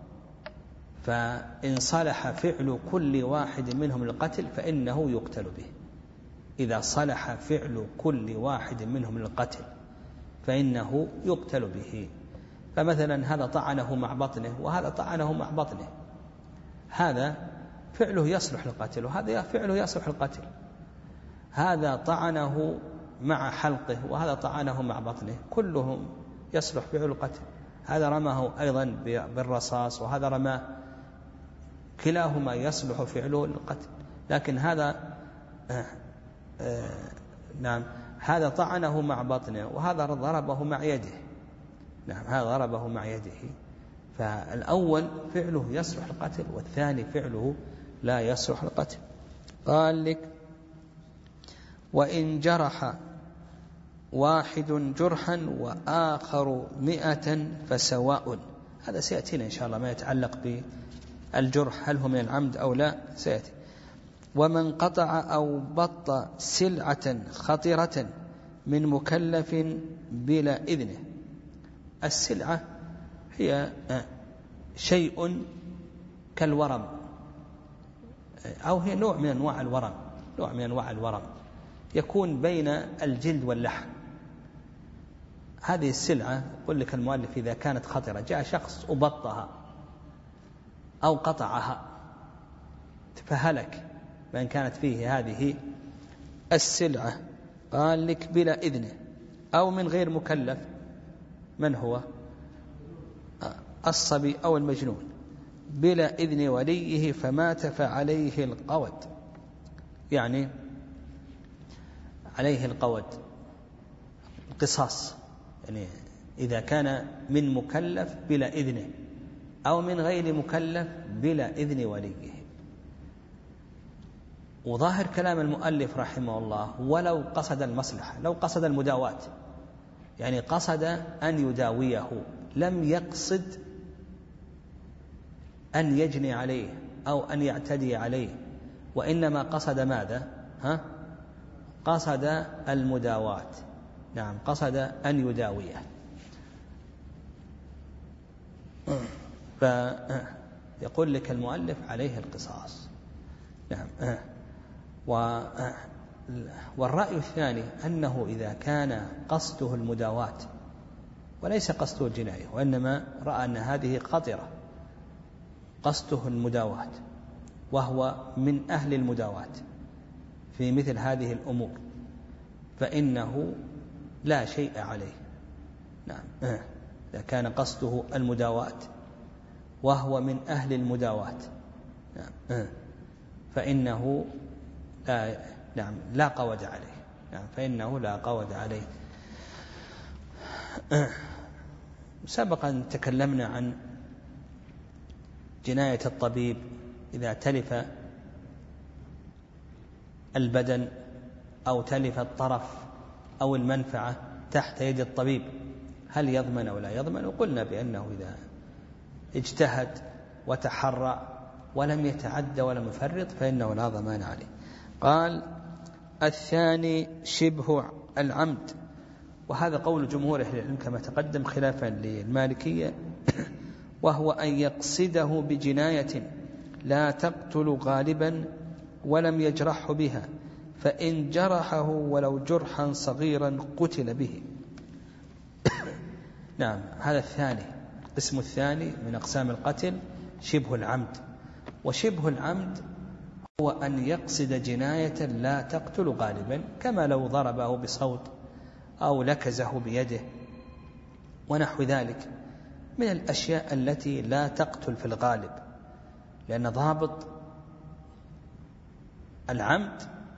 فإن صلح فعل كل واحد منهم للقتل فإنه يقتل به. إذا صلح فعل كل واحد منهم للقتل فإنه يقتل به. فمثلا هذا طعنه مع بطنه وهذا طعنه مع بطنه، هذا فعله يصلح للقتل وهذا فعله يصلح للقتل. هذا طعنه مع حلقه وهذا طعنه مع بطنه، كلهم يصلح فعل القتل. هذا رماه أيضا بالرصاص وهذا رماه، كلاهما يصلح فعله للقتل. لكن هذا آه آه نعم هذا طعنه مع بطنه وهذا ضربه مع يده، نعم هذا ضربه مع يده. فالأول فعله يصلح القتل والثاني فعله لا يصلح القتل. قال لك وإن جرح واحد جرحا وآخر مئة فسواء. هذا سيأتينا إن شاء الله ما يتعلق بالجرح، هل هو من العمد أو لا سيأتي. ومن قطع أو بط سلعة خطرة من مكلف بلا إذنه. السلعة هي شيء كالورم، أو هي نوع من أنواع الورم، نوع من أنواع الورم يكون بين الجلد واللحم. هذه السلعة يقول لك المؤلف إذا كانت خطرة، جاء شخص أبطها أو قطعها فهلك بأن كانت فيه هذه السلعة، قال لك بلا إذنه أو من غير مكلف. من هو؟ الصبي أو المجنون بلا إذن وليه فمات فعليه القود، يعني عليه القود القصاص يعني إذا كان من مكلف بلا إذنه أو من غير مكلف بلا إذن وليه. وظاهر كلام المؤلف رحمه الله ولو قصد المصلحة، لو قصد المداواة، يعني قصد أن يداويه، لم يقصد أن يجني عليه أو أن يعتدي عليه، وإنما قصد ماذا؟ ها؟ قصد المداواة. نعم، قصد أن يداويه. فيقول لك المؤلف عليه القصاص. نعم. والرأي الثاني أنه إذا كان قصده المداواة وليس قصده الجناية، وإنما رأى أن هذه خطرة، قصده المداواة وهو من أهل المداواة في مثل هذه الأمور، فإنه لا شيء عليه. نعم، إذا كان قصده المداواة وهو من أهل المداواة، نعم، فإنه لا نعم لا قود عليه. نعم، فإنه لا قود عليه. سبقا تكلمنا عن جناية الطبيب إذا تلف البدن أو تلف الطرف أو المنفعة تحت يد الطبيب، هل يضمن أو لا يضمن؟ وقلنا بأنه إذا اجتهد وتحرى ولم يتعد ولم يفرط فإنه لا ضمان عليه. قال الثاني شبه العمد، وهذا قول جمهور أهل العلم كما تقدم خلافا للمالكية، وهو أن يقصده بجناية لا تقتل غالبا ولم يجرحه بها، فإن جرحه ولو جرحا صغيرا قتل به. نعم، هذا الثاني، القسم الثاني من أقسام القتل شبه العمد. وشبه العمد هو أن يقصد جناية لا تقتل غالبا، كما لو ضربه بصوت أو لكزه بيده ونحو ذلك من الأشياء التي لا تقتل في الغالب، لأن ضابط العمد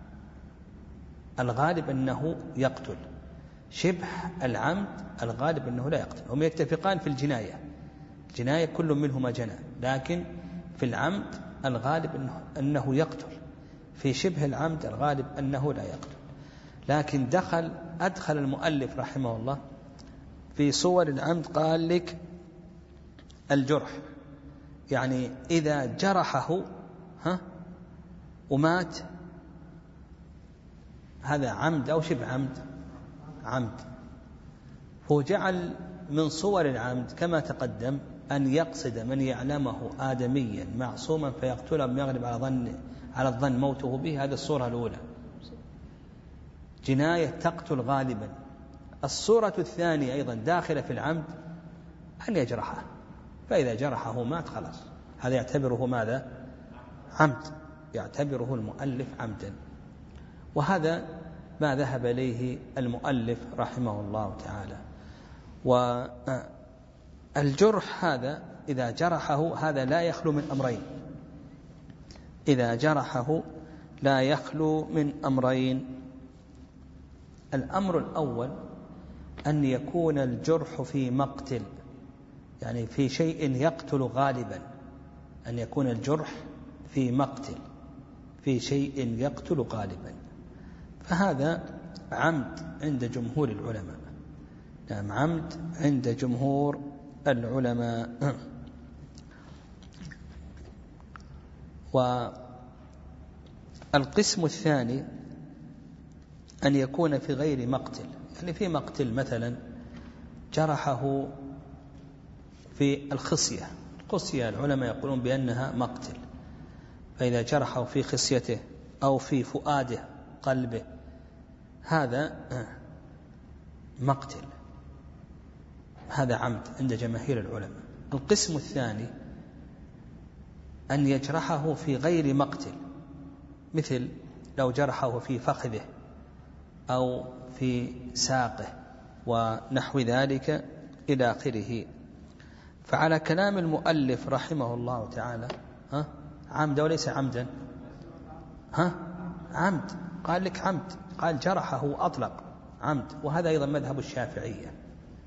الغالب أنه يقتل، شبه العمد الغالب أنه لا يقتل. هم يتفقان في الجناية، الجناية كل منهما جنى، لكن في العمد الغالب أنه, أنه يقتل، في شبه العمد الغالب أنه لا يقتل. لكن دخل أدخل المؤلف رحمه الله في صور العمد، قال لك الجرح، يعني إذا جرحه ها ومات، هذا عمد أو شبه عمد؟ عمد. هو جعل من صور العمد كما تقدم أن يقصد من يعلمه آدميا معصوما فيقتله بما يغلب على ظن على الظن موته به، هذه الصورة الأولى، جناية تقتل غالبا. الصورة الثانية أيضا داخلة في العمد، أن يجرحه، فإذا جرحه مات خلاص، هذا يعتبره ماذا؟ عمد، يعتبره المؤلف عمدا. وهذا ما ذهب إليه المؤلف رحمه الله تعالى. والجرح هذا إذا جرحه هذا لا يخلو من أمرين، إذا جرحه لا يخلو من أمرين. الأمر الأول أن يكون الجرح في مقتل، يعني في شيء يقتل غالبا، أن يكون الجرح في مقتل، في شيء يقتل غالبا، فهذا عمد عند جمهور العلماء. نعم، عمد عند جمهور العلماء. والقسم الثاني أن يكون في غير مقتل، يعني في مقتل مثلا جرحه في الخصية، الخصية العلماء يقولون بأنها مقتل، فإذا جرحه في خصيته أو في فؤاده قلبه هذا مقتل، هذا عمد عند جماهير العلماء. القسم الثاني أن يجرحه في غير مقتل، مثل لو جرحه في فخذه أو في ساقه ونحو ذلك إلى آخره. فعلى كلام المؤلف رحمه الله تعالى ها عمد وليس عمدا؟ ها عمد، قال لك عمد، قال جرحه أطلق عمد، وهذا أيضا مذهب الشافعية.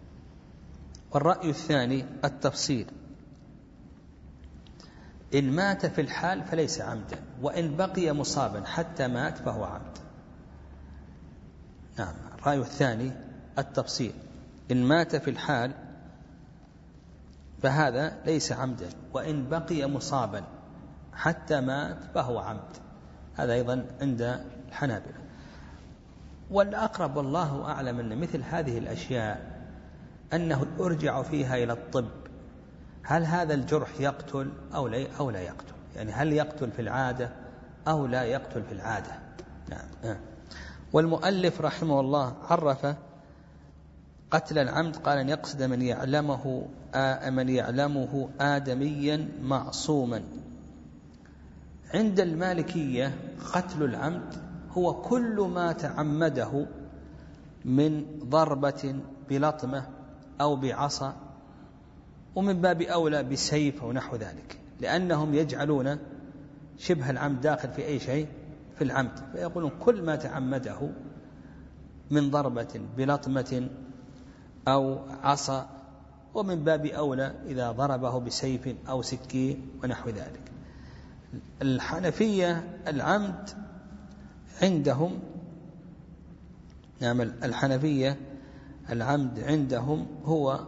والرأي الثاني التفصيل، إن مات في الحال فليس عمدا، وإن بقي مصابا حتى مات فهو عمد. نعم، الرأي الثاني التفصيل، إن مات في الحال فهذا ليس عمدا، وإن بقي مصابا حتى مات فهو عمد. هذا أيضا عند الحنابلة. والأقرب والله أعلم أن مثل هذه الأشياء أنه أرجع فيها إلى الطب، هل هذا الجرح يقتل أو لا أو لا يقتل، يعني هل يقتل في العادة أو لا يقتل في العادة. نعم. والمؤلف رحمه الله عرف قتل العمد، قال أن يقصد من يعلمه من يعلمه آدميا معصوما. عند المالكية قتل العمد هو كل ما تعمده من ضربة بلطمة أو بعصا، ومن باب أولى بسيف أو نحو ذلك، لأنهم يجعلون شبه العمد داخل في أي شيء في العمد، فيقولون كل ما تعمده من ضربة بلطمة أو عصا، ومن باب أولى إذا ضربه بسيف أو سكين ونحو ذلك. الحنفية العمد عندهم، نعم الحنفية العمد عندهم هو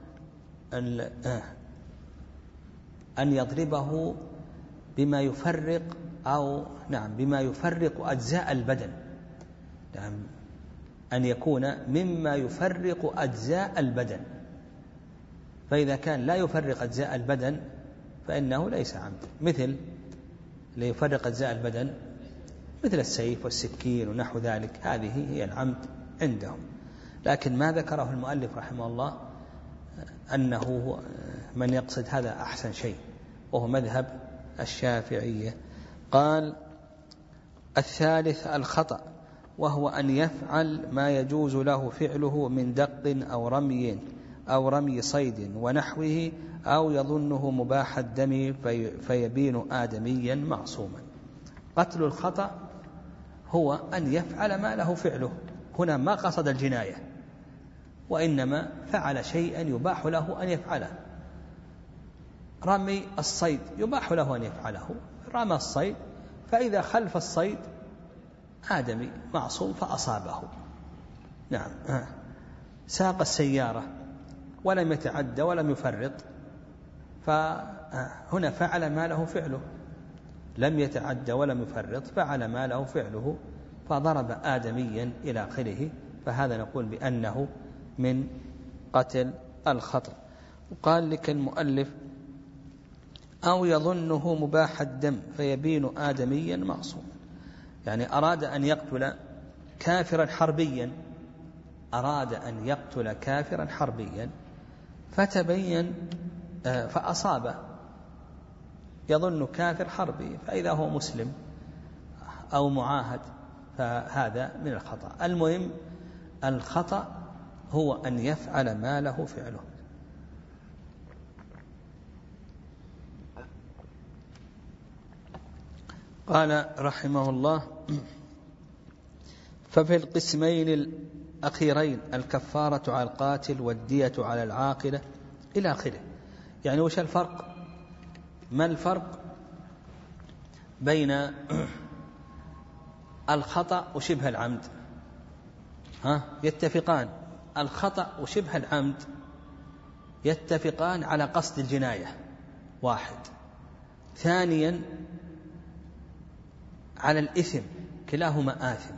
أن يضربه بما يفرق أو نعم بما يفرق أجزاء البدن، نعم أن يكون مما يفرق أجزاء البدن، فإذا كان لا يفرق أجزاء البدن فإنه ليس عمد. مثل اللي يفرق أجزاء البدن مثل السيف والسكين ونحو ذلك، هذه هي العمد عندهم. لكن ما ذكره المؤلف رحمه الله أنه من يقصد هذا أحسن شيء، وهو مذهب الشافعية. قال الثالث الخطأ، وهو أن يفعل ما يجوز له فعله من دق أو رمي أو رمي صيد ونحوه، أو يظنه مباح الدم فيبين آدميا معصوما. قتل الخطأ هو أن يفعل ما له فعله، هنا ما قصد الجناية، وإنما فعل شيئا يباح له أن يفعله. رمي الصيد يباح له أن يفعله، رمى الصيد، فإذا خلف الصيد آدمي معصوم فأصابه. نعم. ساق السيارة ولم يتعدى ولم يفرط، فهنا فعل ما له فعله، لم يتعدى ولم يفرط، فعل ما له فعله، فضرب آدميا إلى آخره، فهذا نقول بأنه من قتل الخطأ. وقال لك المؤلف أو يظنه مباح الدم فيبين آدميا معصوما، يعني أراد أن يقتل كافرا حربيا، أراد أن يقتل كافرا حربيا فتبين فأصابه، يظن كافر حربي، فإذا هو مسلم أو معاهد فهذا من الخطأ. المهم الخطأ هو أن يفعل ما له فعله. قال رحمه الله ففي القسمين الأخيرين الكفارة على القاتل والدية على العاقلة إلى آخره. يعني وش الفرق؟ ما الفرق بين الخطأ وشبه العمد؟ ها يتفقان، الخطأ وشبه العمد يتفقان على قصد الجناية واحد، ثانيا على الإثم، كلاهما آثم،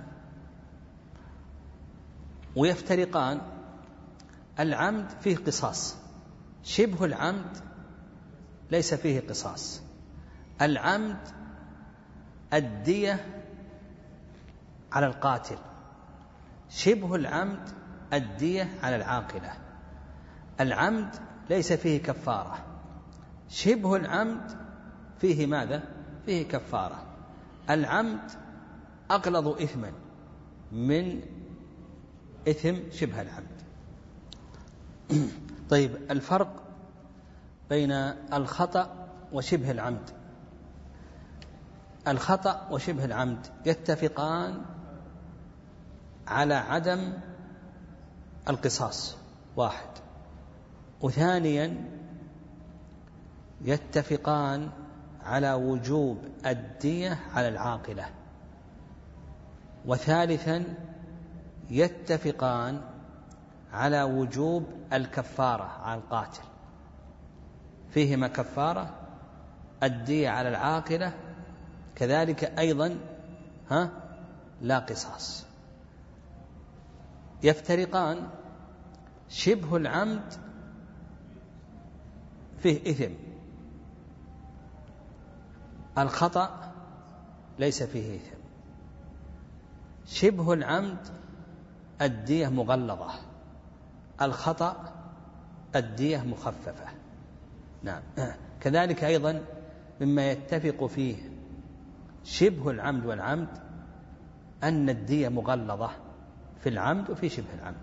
ويفترقان. العمد فيه قصاص، شبه العمد ليس فيه قصاص. العمد الدية على القاتل، شبه العمد الدية على العاقلة. العمد ليس فيه كفارة، شبه العمد فيه ماذا؟ فيه كفارة. العمد أغلظ إثما من إثم شبه العمد. طيب الفرق بين الخطأ وشبه العمد. الخطأ وشبه العمد يتفقان على عدم القصاص واحد، وثانيا يتفقان على وجوب الدية على العاقلة، وثالثا يتفقان على وجوب الكفارة على القاتل، فيهما كفارة، الدية على العاقلة، كذلك أيضا ها لا قصاص. يفترقان. شبه العمد فيه إثم، الخطأ ليس فيه إثم. شبه العمد الدية مغلظة، الخطأ الدية مخففة. نعم. كذلك أيضا مما يتفق فيه شبه العمد والعمد أن الدية مغلظة في العمد وفي شبه العمد.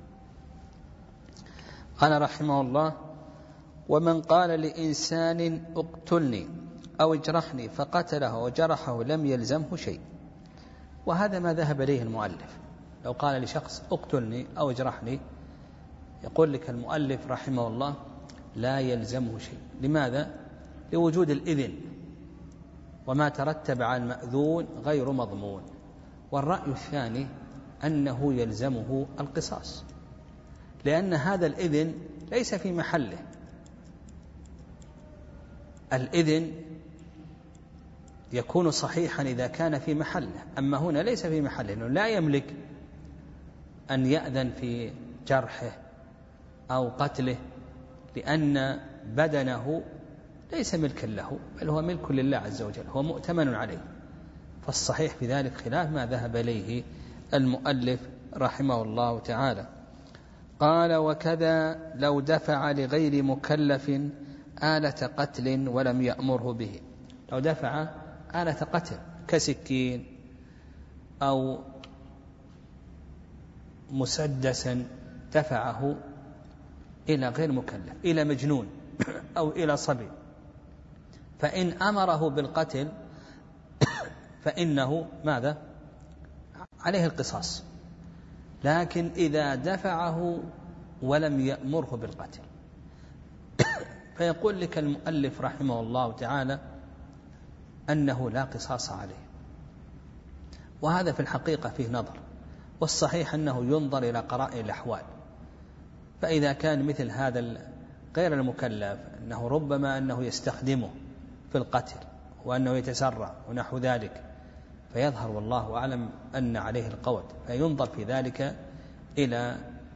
قال رحمه الله: ومن قال لإنسان اقتلني أو اجرحني فقتله وجرحه لم يلزمه شيء. وهذا ما ذهب إليه المؤلف. لو قال لشخص اقتلني أو اجرحني، يقول لك المؤلف رحمه الله لا يلزمه شيء. لماذا؟ لوجود الإذن، وما ترتب على المأذون غير مضمون. والرأي الثاني أنه يلزمه القصاص، لأن هذا الإذن ليس في محله. الإذن يكون صحيحا إذا كان في محله، أما هنا ليس في محله، إنه لا يملك أن يأذن في جرحه أو قتله، لأن بدنه ليس ملكا له، بل هو ملك لله عز وجل، هو مؤتمن عليه. فالصحيح في ذلك خلاف ما ذهب إليه المؤلف رحمه الله تعالى. قال: وكذا لو دفع لغير مكلف آلة قتل ولم يأمره به. لو دفع آلة قتل كسكين أو مسدسا، دفعه إلى غير مكلف، إلى مجنون أو إلى صبي، فإن أمره بالقتل فإنه ماذا؟ عليه القصاص. لكن إذا دفعه ولم يأمره بالقتل، فيقول لك المؤلف رحمه الله تعالى أنه لا قصاص عليه. وهذا في الحقيقة فيه نظر، والصحيح أنه ينظر إلى قرائن الأحوال. فإذا كان مثل هذا غير المكلف أنه ربما أنه يستخدمه في القتل وأنه يتسرع ونحو ذلك، فيظهر والله أعلم أن عليه القود، فينظر في ذلك إلى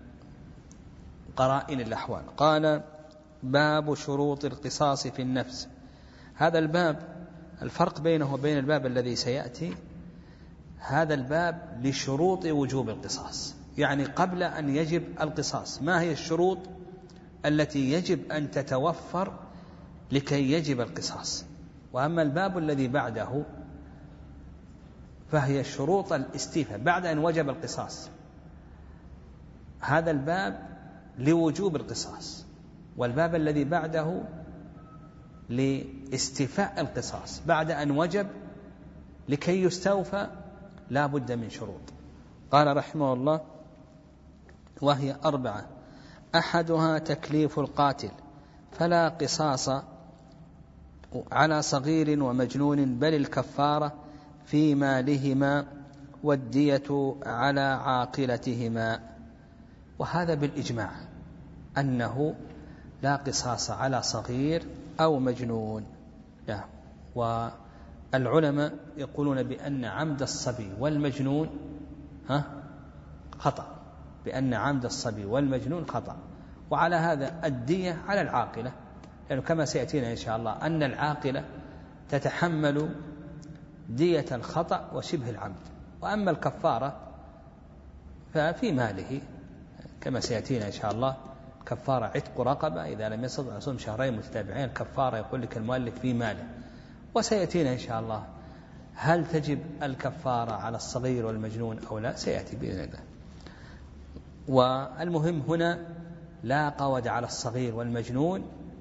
قرائن الأحوال. قال: باب شروط القصاص في النفس. هذا الباب الفرق بينه وبين الباب الذي سيأتي، هذا الباب لشروط وجوب القصاص، يعني قبل أن يجب القصاص ما هي الشروط التي يجب أن تتوفر لكي يجب القصاص. وأما الباب الذي بعده فهي شروط الاستيفاء بعد أن وجب القصاص. هذا الباب لوجوب القصاص، والباب الذي بعده لاستيفاء القصاص بعد أن وجب. لكي يستوفى لا بد من شروط. قال رحمه الله: وهي أربعة: أحدها تكليف القاتل، فلا قصاص على صغير ومجنون، بل الكفارة في مالهما والدية على عاقلتهما. وهذا بالإجماع أنه لا قصاص على صغير أو مجنون. لا. والعلماء يقولون بأن عمد الصبي والمجنون ها خطأ، بأن عمد الصبي والمجنون خطأ. وعلى هذا الدية على العاقلة، لأنه كما سيأتينا إن شاء الله أن العاقلة تتحمل دية الخطأ وشبه العمد. وأما الكفارة ففي ماله كما سيأتينا إن شاء الله، كفارة عتق رقبة إذا لم يستطع صوم شهرين متتابعين. الكفارة يقول لك المؤلف في ماله، وسيأتينا إن شاء الله هل تجب الكفارة على الصغير والمجنون أو لا، سيأتي بإذن الله. والمهم هنا لا قود على الصغير والمجنون،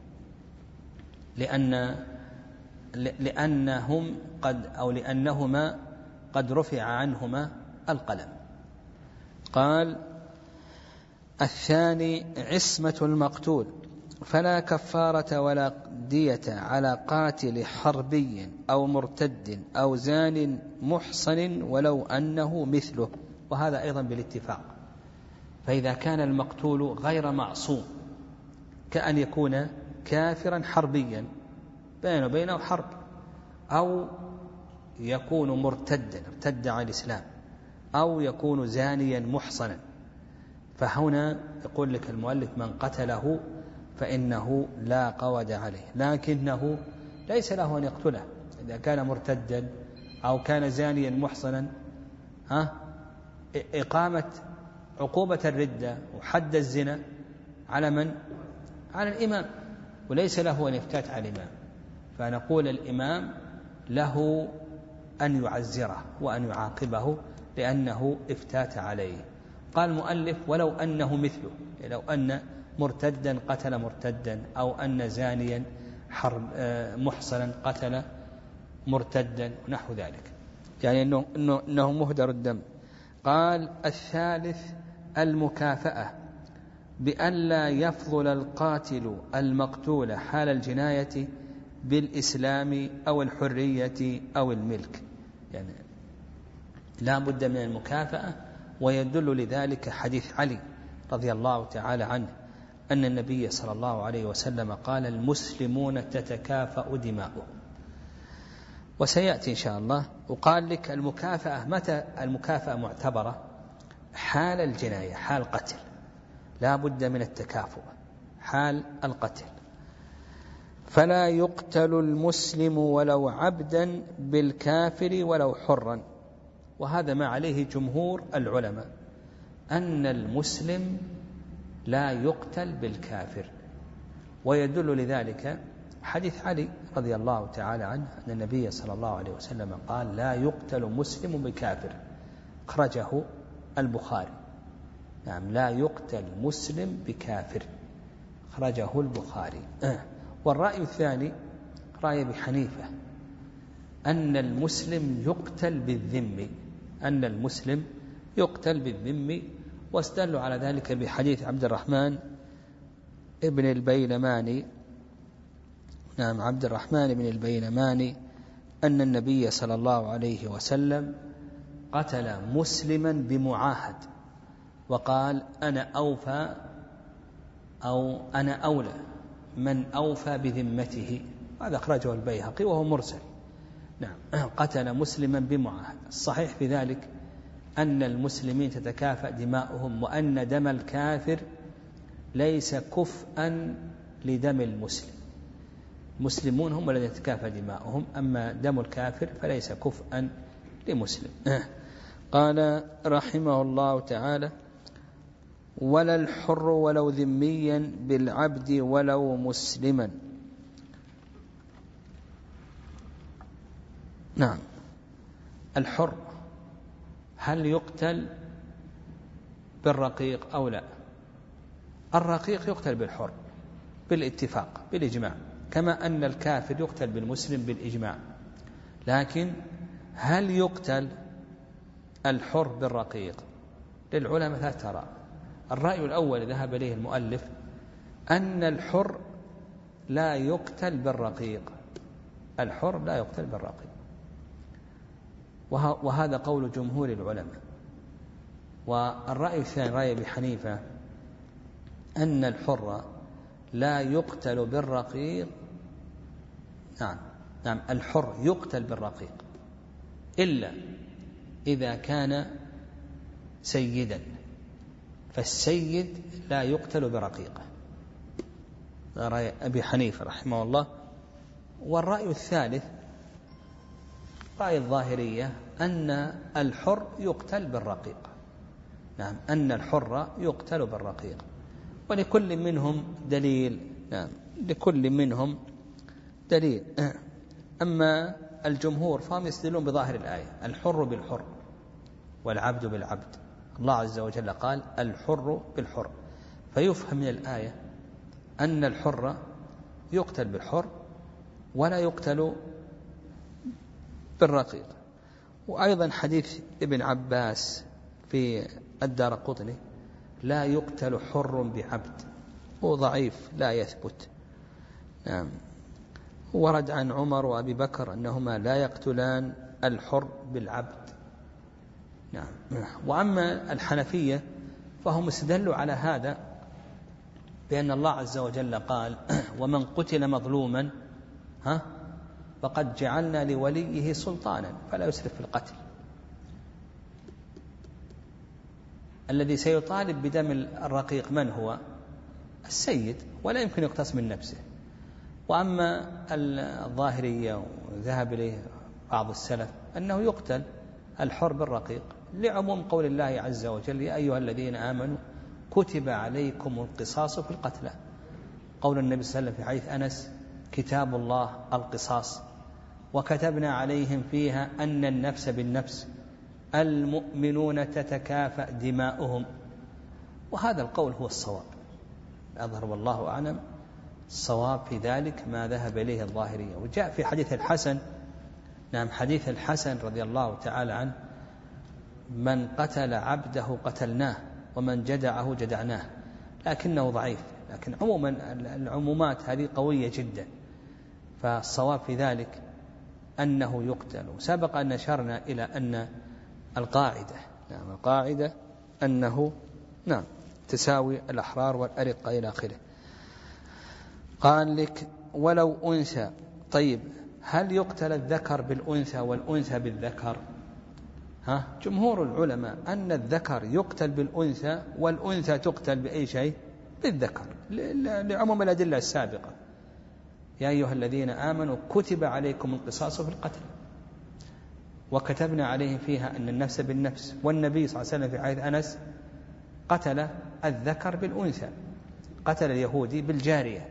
لأن لأنهم قد أو لأنهما قد رفع عنهما القلم. قال: الثاني عصمة المقتول، فلا كفارة ولا دية على قاتل حربي أو مرتد أو زان محصن ولو أنه مثله. وهذا أيضا بالاتفاق. فإذا كان المقتول غير معصوم كأن يكون كافرا حربيا بينه وبينه حرب، أو يكون مرتدا ارتد عن الإسلام، أو يكون زانيا محصنا، فهنا يقول لك المؤلف من قتله فإنه لا قود عليه، لكنه ليس له أن يقتله إذا كان مرتدا أو كان زانيا محصنا. ها إقامة عقوبة الردة وحد الزنا على من؟ على الإمام، وليس له أن يفتات على الإمام، فنقول الإمام له أن يعزره وأن يعاقبه لأنه افتات عليه. قال المؤلف ولو أنه مثله، لو أن مرتدا قتل مرتدا، أو أن زانيا حرب محصنا قتل مرتدا ونحو ذلك، يعني أنه, إنه, إنه مهدر الدم. قال الثالث المكافأة، بأن لا يفضل القاتل المقتول حال الجناية بالإسلام أو الحرية أو الملك، يعني لا بد من المكافأة. ويدل لذلك حديث علي رضي الله تعالى عنه أن النبي صلى الله عليه وسلم قال المسلمون تتكافأ دماؤهم، وسيأتي إن شاء الله. وقال لك المكافأة متى المكافأة معتبرة؟ حال الجناية، حال قتل، لا بد من التكافؤ حال القتل. فلا يقتل المسلم ولو عبدا بالكافر ولو حرا، وهذا ما عليه جمهور العلماء، أن المسلم لا يقتل بالكافر. ويدل لذلك حديث علي رضي الله تعالى عنه أن النبي صلى الله عليه وسلم قال لا يقتل مسلم بكافر، أخرجه البخاري. نعم، لا يقتل مسلم بكافر، أخرجه البخاري. أه. والرأي الثاني رأي أبي حنيفة أن المسلم يقتل بالذم، أن المسلم يقتل بالذم، واستدلوا على ذلك بحديث عبد الرحمن ابن البيلماني. نعم، عبد الرحمن بن البيلماني أن النبي صلى الله عليه وسلم قتل مسلما بمعاهد، وقال أنا أوفى أو أنا أولى من أوفى بذمته، هذا أخرجه البيهقي وهو مرسل. نعم، قتل مسلما بمعاهد. الصحيح في ذلك أن المسلمين تتكافأ دماؤهم، وأن دم الكافر ليس كفءا لدم المسلم. المسلمون هم الذين تتكافأ دماؤهم، أما دم الكافر فليس كفءا لمسلم. قال رحمه الله تعالى ولا الحر ولو ذميا بالعبد ولو مسلما. نعم، الحر هل يقتل بالرقيق أو لا؟ الرقيق يقتل بالحر بالاتفاق بالإجماع، كما أن الكافر يقتل بالمسلم بالإجماع. لكن هل يقتل الحر بالرقيق؟ للعلماء ثلاث آراء. الرأي الأول ذهب إليه المؤلف أن الحر لا يقتل بالرقيق، الحر لا يقتل بالرقيق، وهذا قول جمهور العلماء. والرأي الثاني رأي أبي حنيفة أن الحر لا يقتل بالرقيق. نعم نعم الحر يقتل بالرقيق إلا إذا كان سيدا، فالسيد لا يقتل برقيقه، رأي أبي حنيفة رحمه الله. والرأي الثالث رأي الظاهرية أن الحر يقتل بالرقيق. نعم، أن الحر يقتل بالرقيق، ولكل منهم دليل. نعم، لكل منهم دليل. أما الجمهور فهم يستدلون بظاهر الآية، الحر بالحر والعبد بالعبد. الله عز وجل قال الحر بالحر، فيفهم من الآية أن الحر يقتل بالحر ولا يقتل بالرقيق. وأيضا حديث ابن عباس في الدارقطني لا يقتل حر بعبد، هو ضعيف لا يثبت. نعم. ورد عن عمر وأبي بكر أنهما لا يقتلان الحر بالعبد. نعم. وأما الحنفية فهم استدلوا على هذا بأن الله عز وجل قال ومن قتل مظلوما ها فقد جعلنا لوليه سلطانا فلا يسرف في القتل. الذي سيطالب بدم الرقيق من هو؟ السيد، ولا يمكن يقتص من نفسه. وأما الظاهرية وذهب إليه بعض السلف أنه يقتل الحر بالرقيق لعموم قول الله عز وجل يا أيها الذين آمنوا كتب عليكم القصاص في القتلى. قول النبي صلى الله عليه وسلم في حديث أنس كتاب الله القصاص وكتبنا عليهم فيها أن النفس بالنفس المؤمنون تتكافأ دماؤهم. وهذا القول هو الصواب أظهر والله أعلم. الصواب في ذلك ما ذهب إليه الظاهرية. وجاء في حديث الحسن، نعم حديث الحسن رضي الله تعالى عنه من قتل عبده قتلناه ومن جدعه جدعناه، لكنه ضعيف. لكن عموما العمومات هذه قوية جدا، فالصواب في ذلك أنه يقتل. وسبق أن أشرنا إلى أن القاعدة نعم القاعدة أنه نعم تساوي الأحرار والأرقة إلى آخره. قال لك ولو أنثى. طيب هل يقتل الذكر بالأنثى والأنثى بالذكر؟ ها جمهور العلماء أن الذكر يقتل بالأنثى والأنثى تقتل بأي شيء؟ بالذكر، لعموم الأدلة السابقة يا أيها الذين آمنوا كتب عليكم القصاص في القتل وكتبنا عليهم فيها أن النفس بالنفس. والنبي صلى الله عليه وسلم في حديث أنس قتل الذكر بالأنثى، قتل اليهودي بالجارية.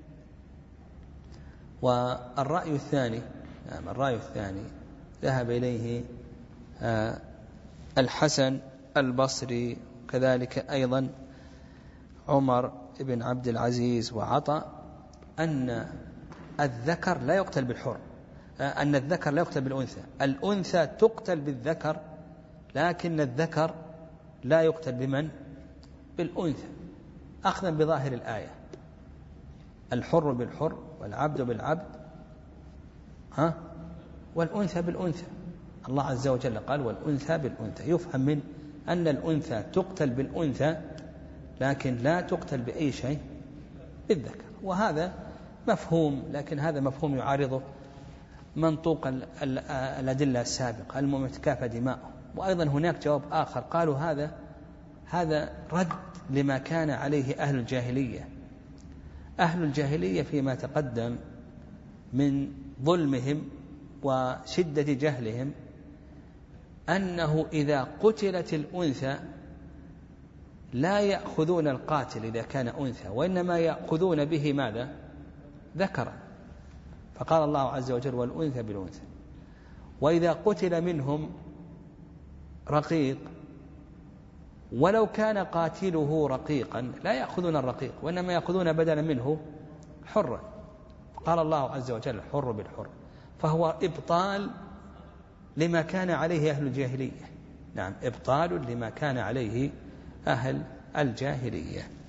والرأي الثاني نعم الرأي الثاني ذهب إليه آه الحسن البصري كذلك أيضا عمر بن عبد العزيز وعطاء أن الذكر لا يقتل بالحر، أن الذكر لا يقتل بالأنثى، الأنثى تقتل بالذكر لكن الذكر لا يقتل بمن؟ بالأنثى، أخذا بظاهر الآية الحر بالحر والعبد بالعبد ها والأنثى بالأنثى. الله عز وجل قال والأنثى بالأنثى، يفهم من أن الأنثى تقتل بالأنثى لكن لا تقتل بأي شيء بالذكر. وهذا مفهوم، لكن هذا مفهوم يعارضه منطوق الأدلة السابقة المؤمن تكافى دماؤه. وأيضا هناك جواب آخر قالوا هذا هذا رد لما كان عليه أهل الجاهلية. أهل الجاهلية فيما تقدم من ظلمهم وشدة جهلهم أنه إذا قتلت الأنثى لا يأخذون القاتل إذا كان أنثى، وإنما يأخذون به ماذا؟ ذكرا. فقال الله عز وجل والأنثى بالأنثى. وإذا قتل منهم رقيق ولو كان قاتله رقيقا لا يأخذون الرقيق وإنما يأخذون بدلا منه حرا. قال الله عز وجل الحر بالحر، فهو إبطال لما كان عليه أهل الجاهلية. نعم إبطال لما كان عليه أهل الجاهلية.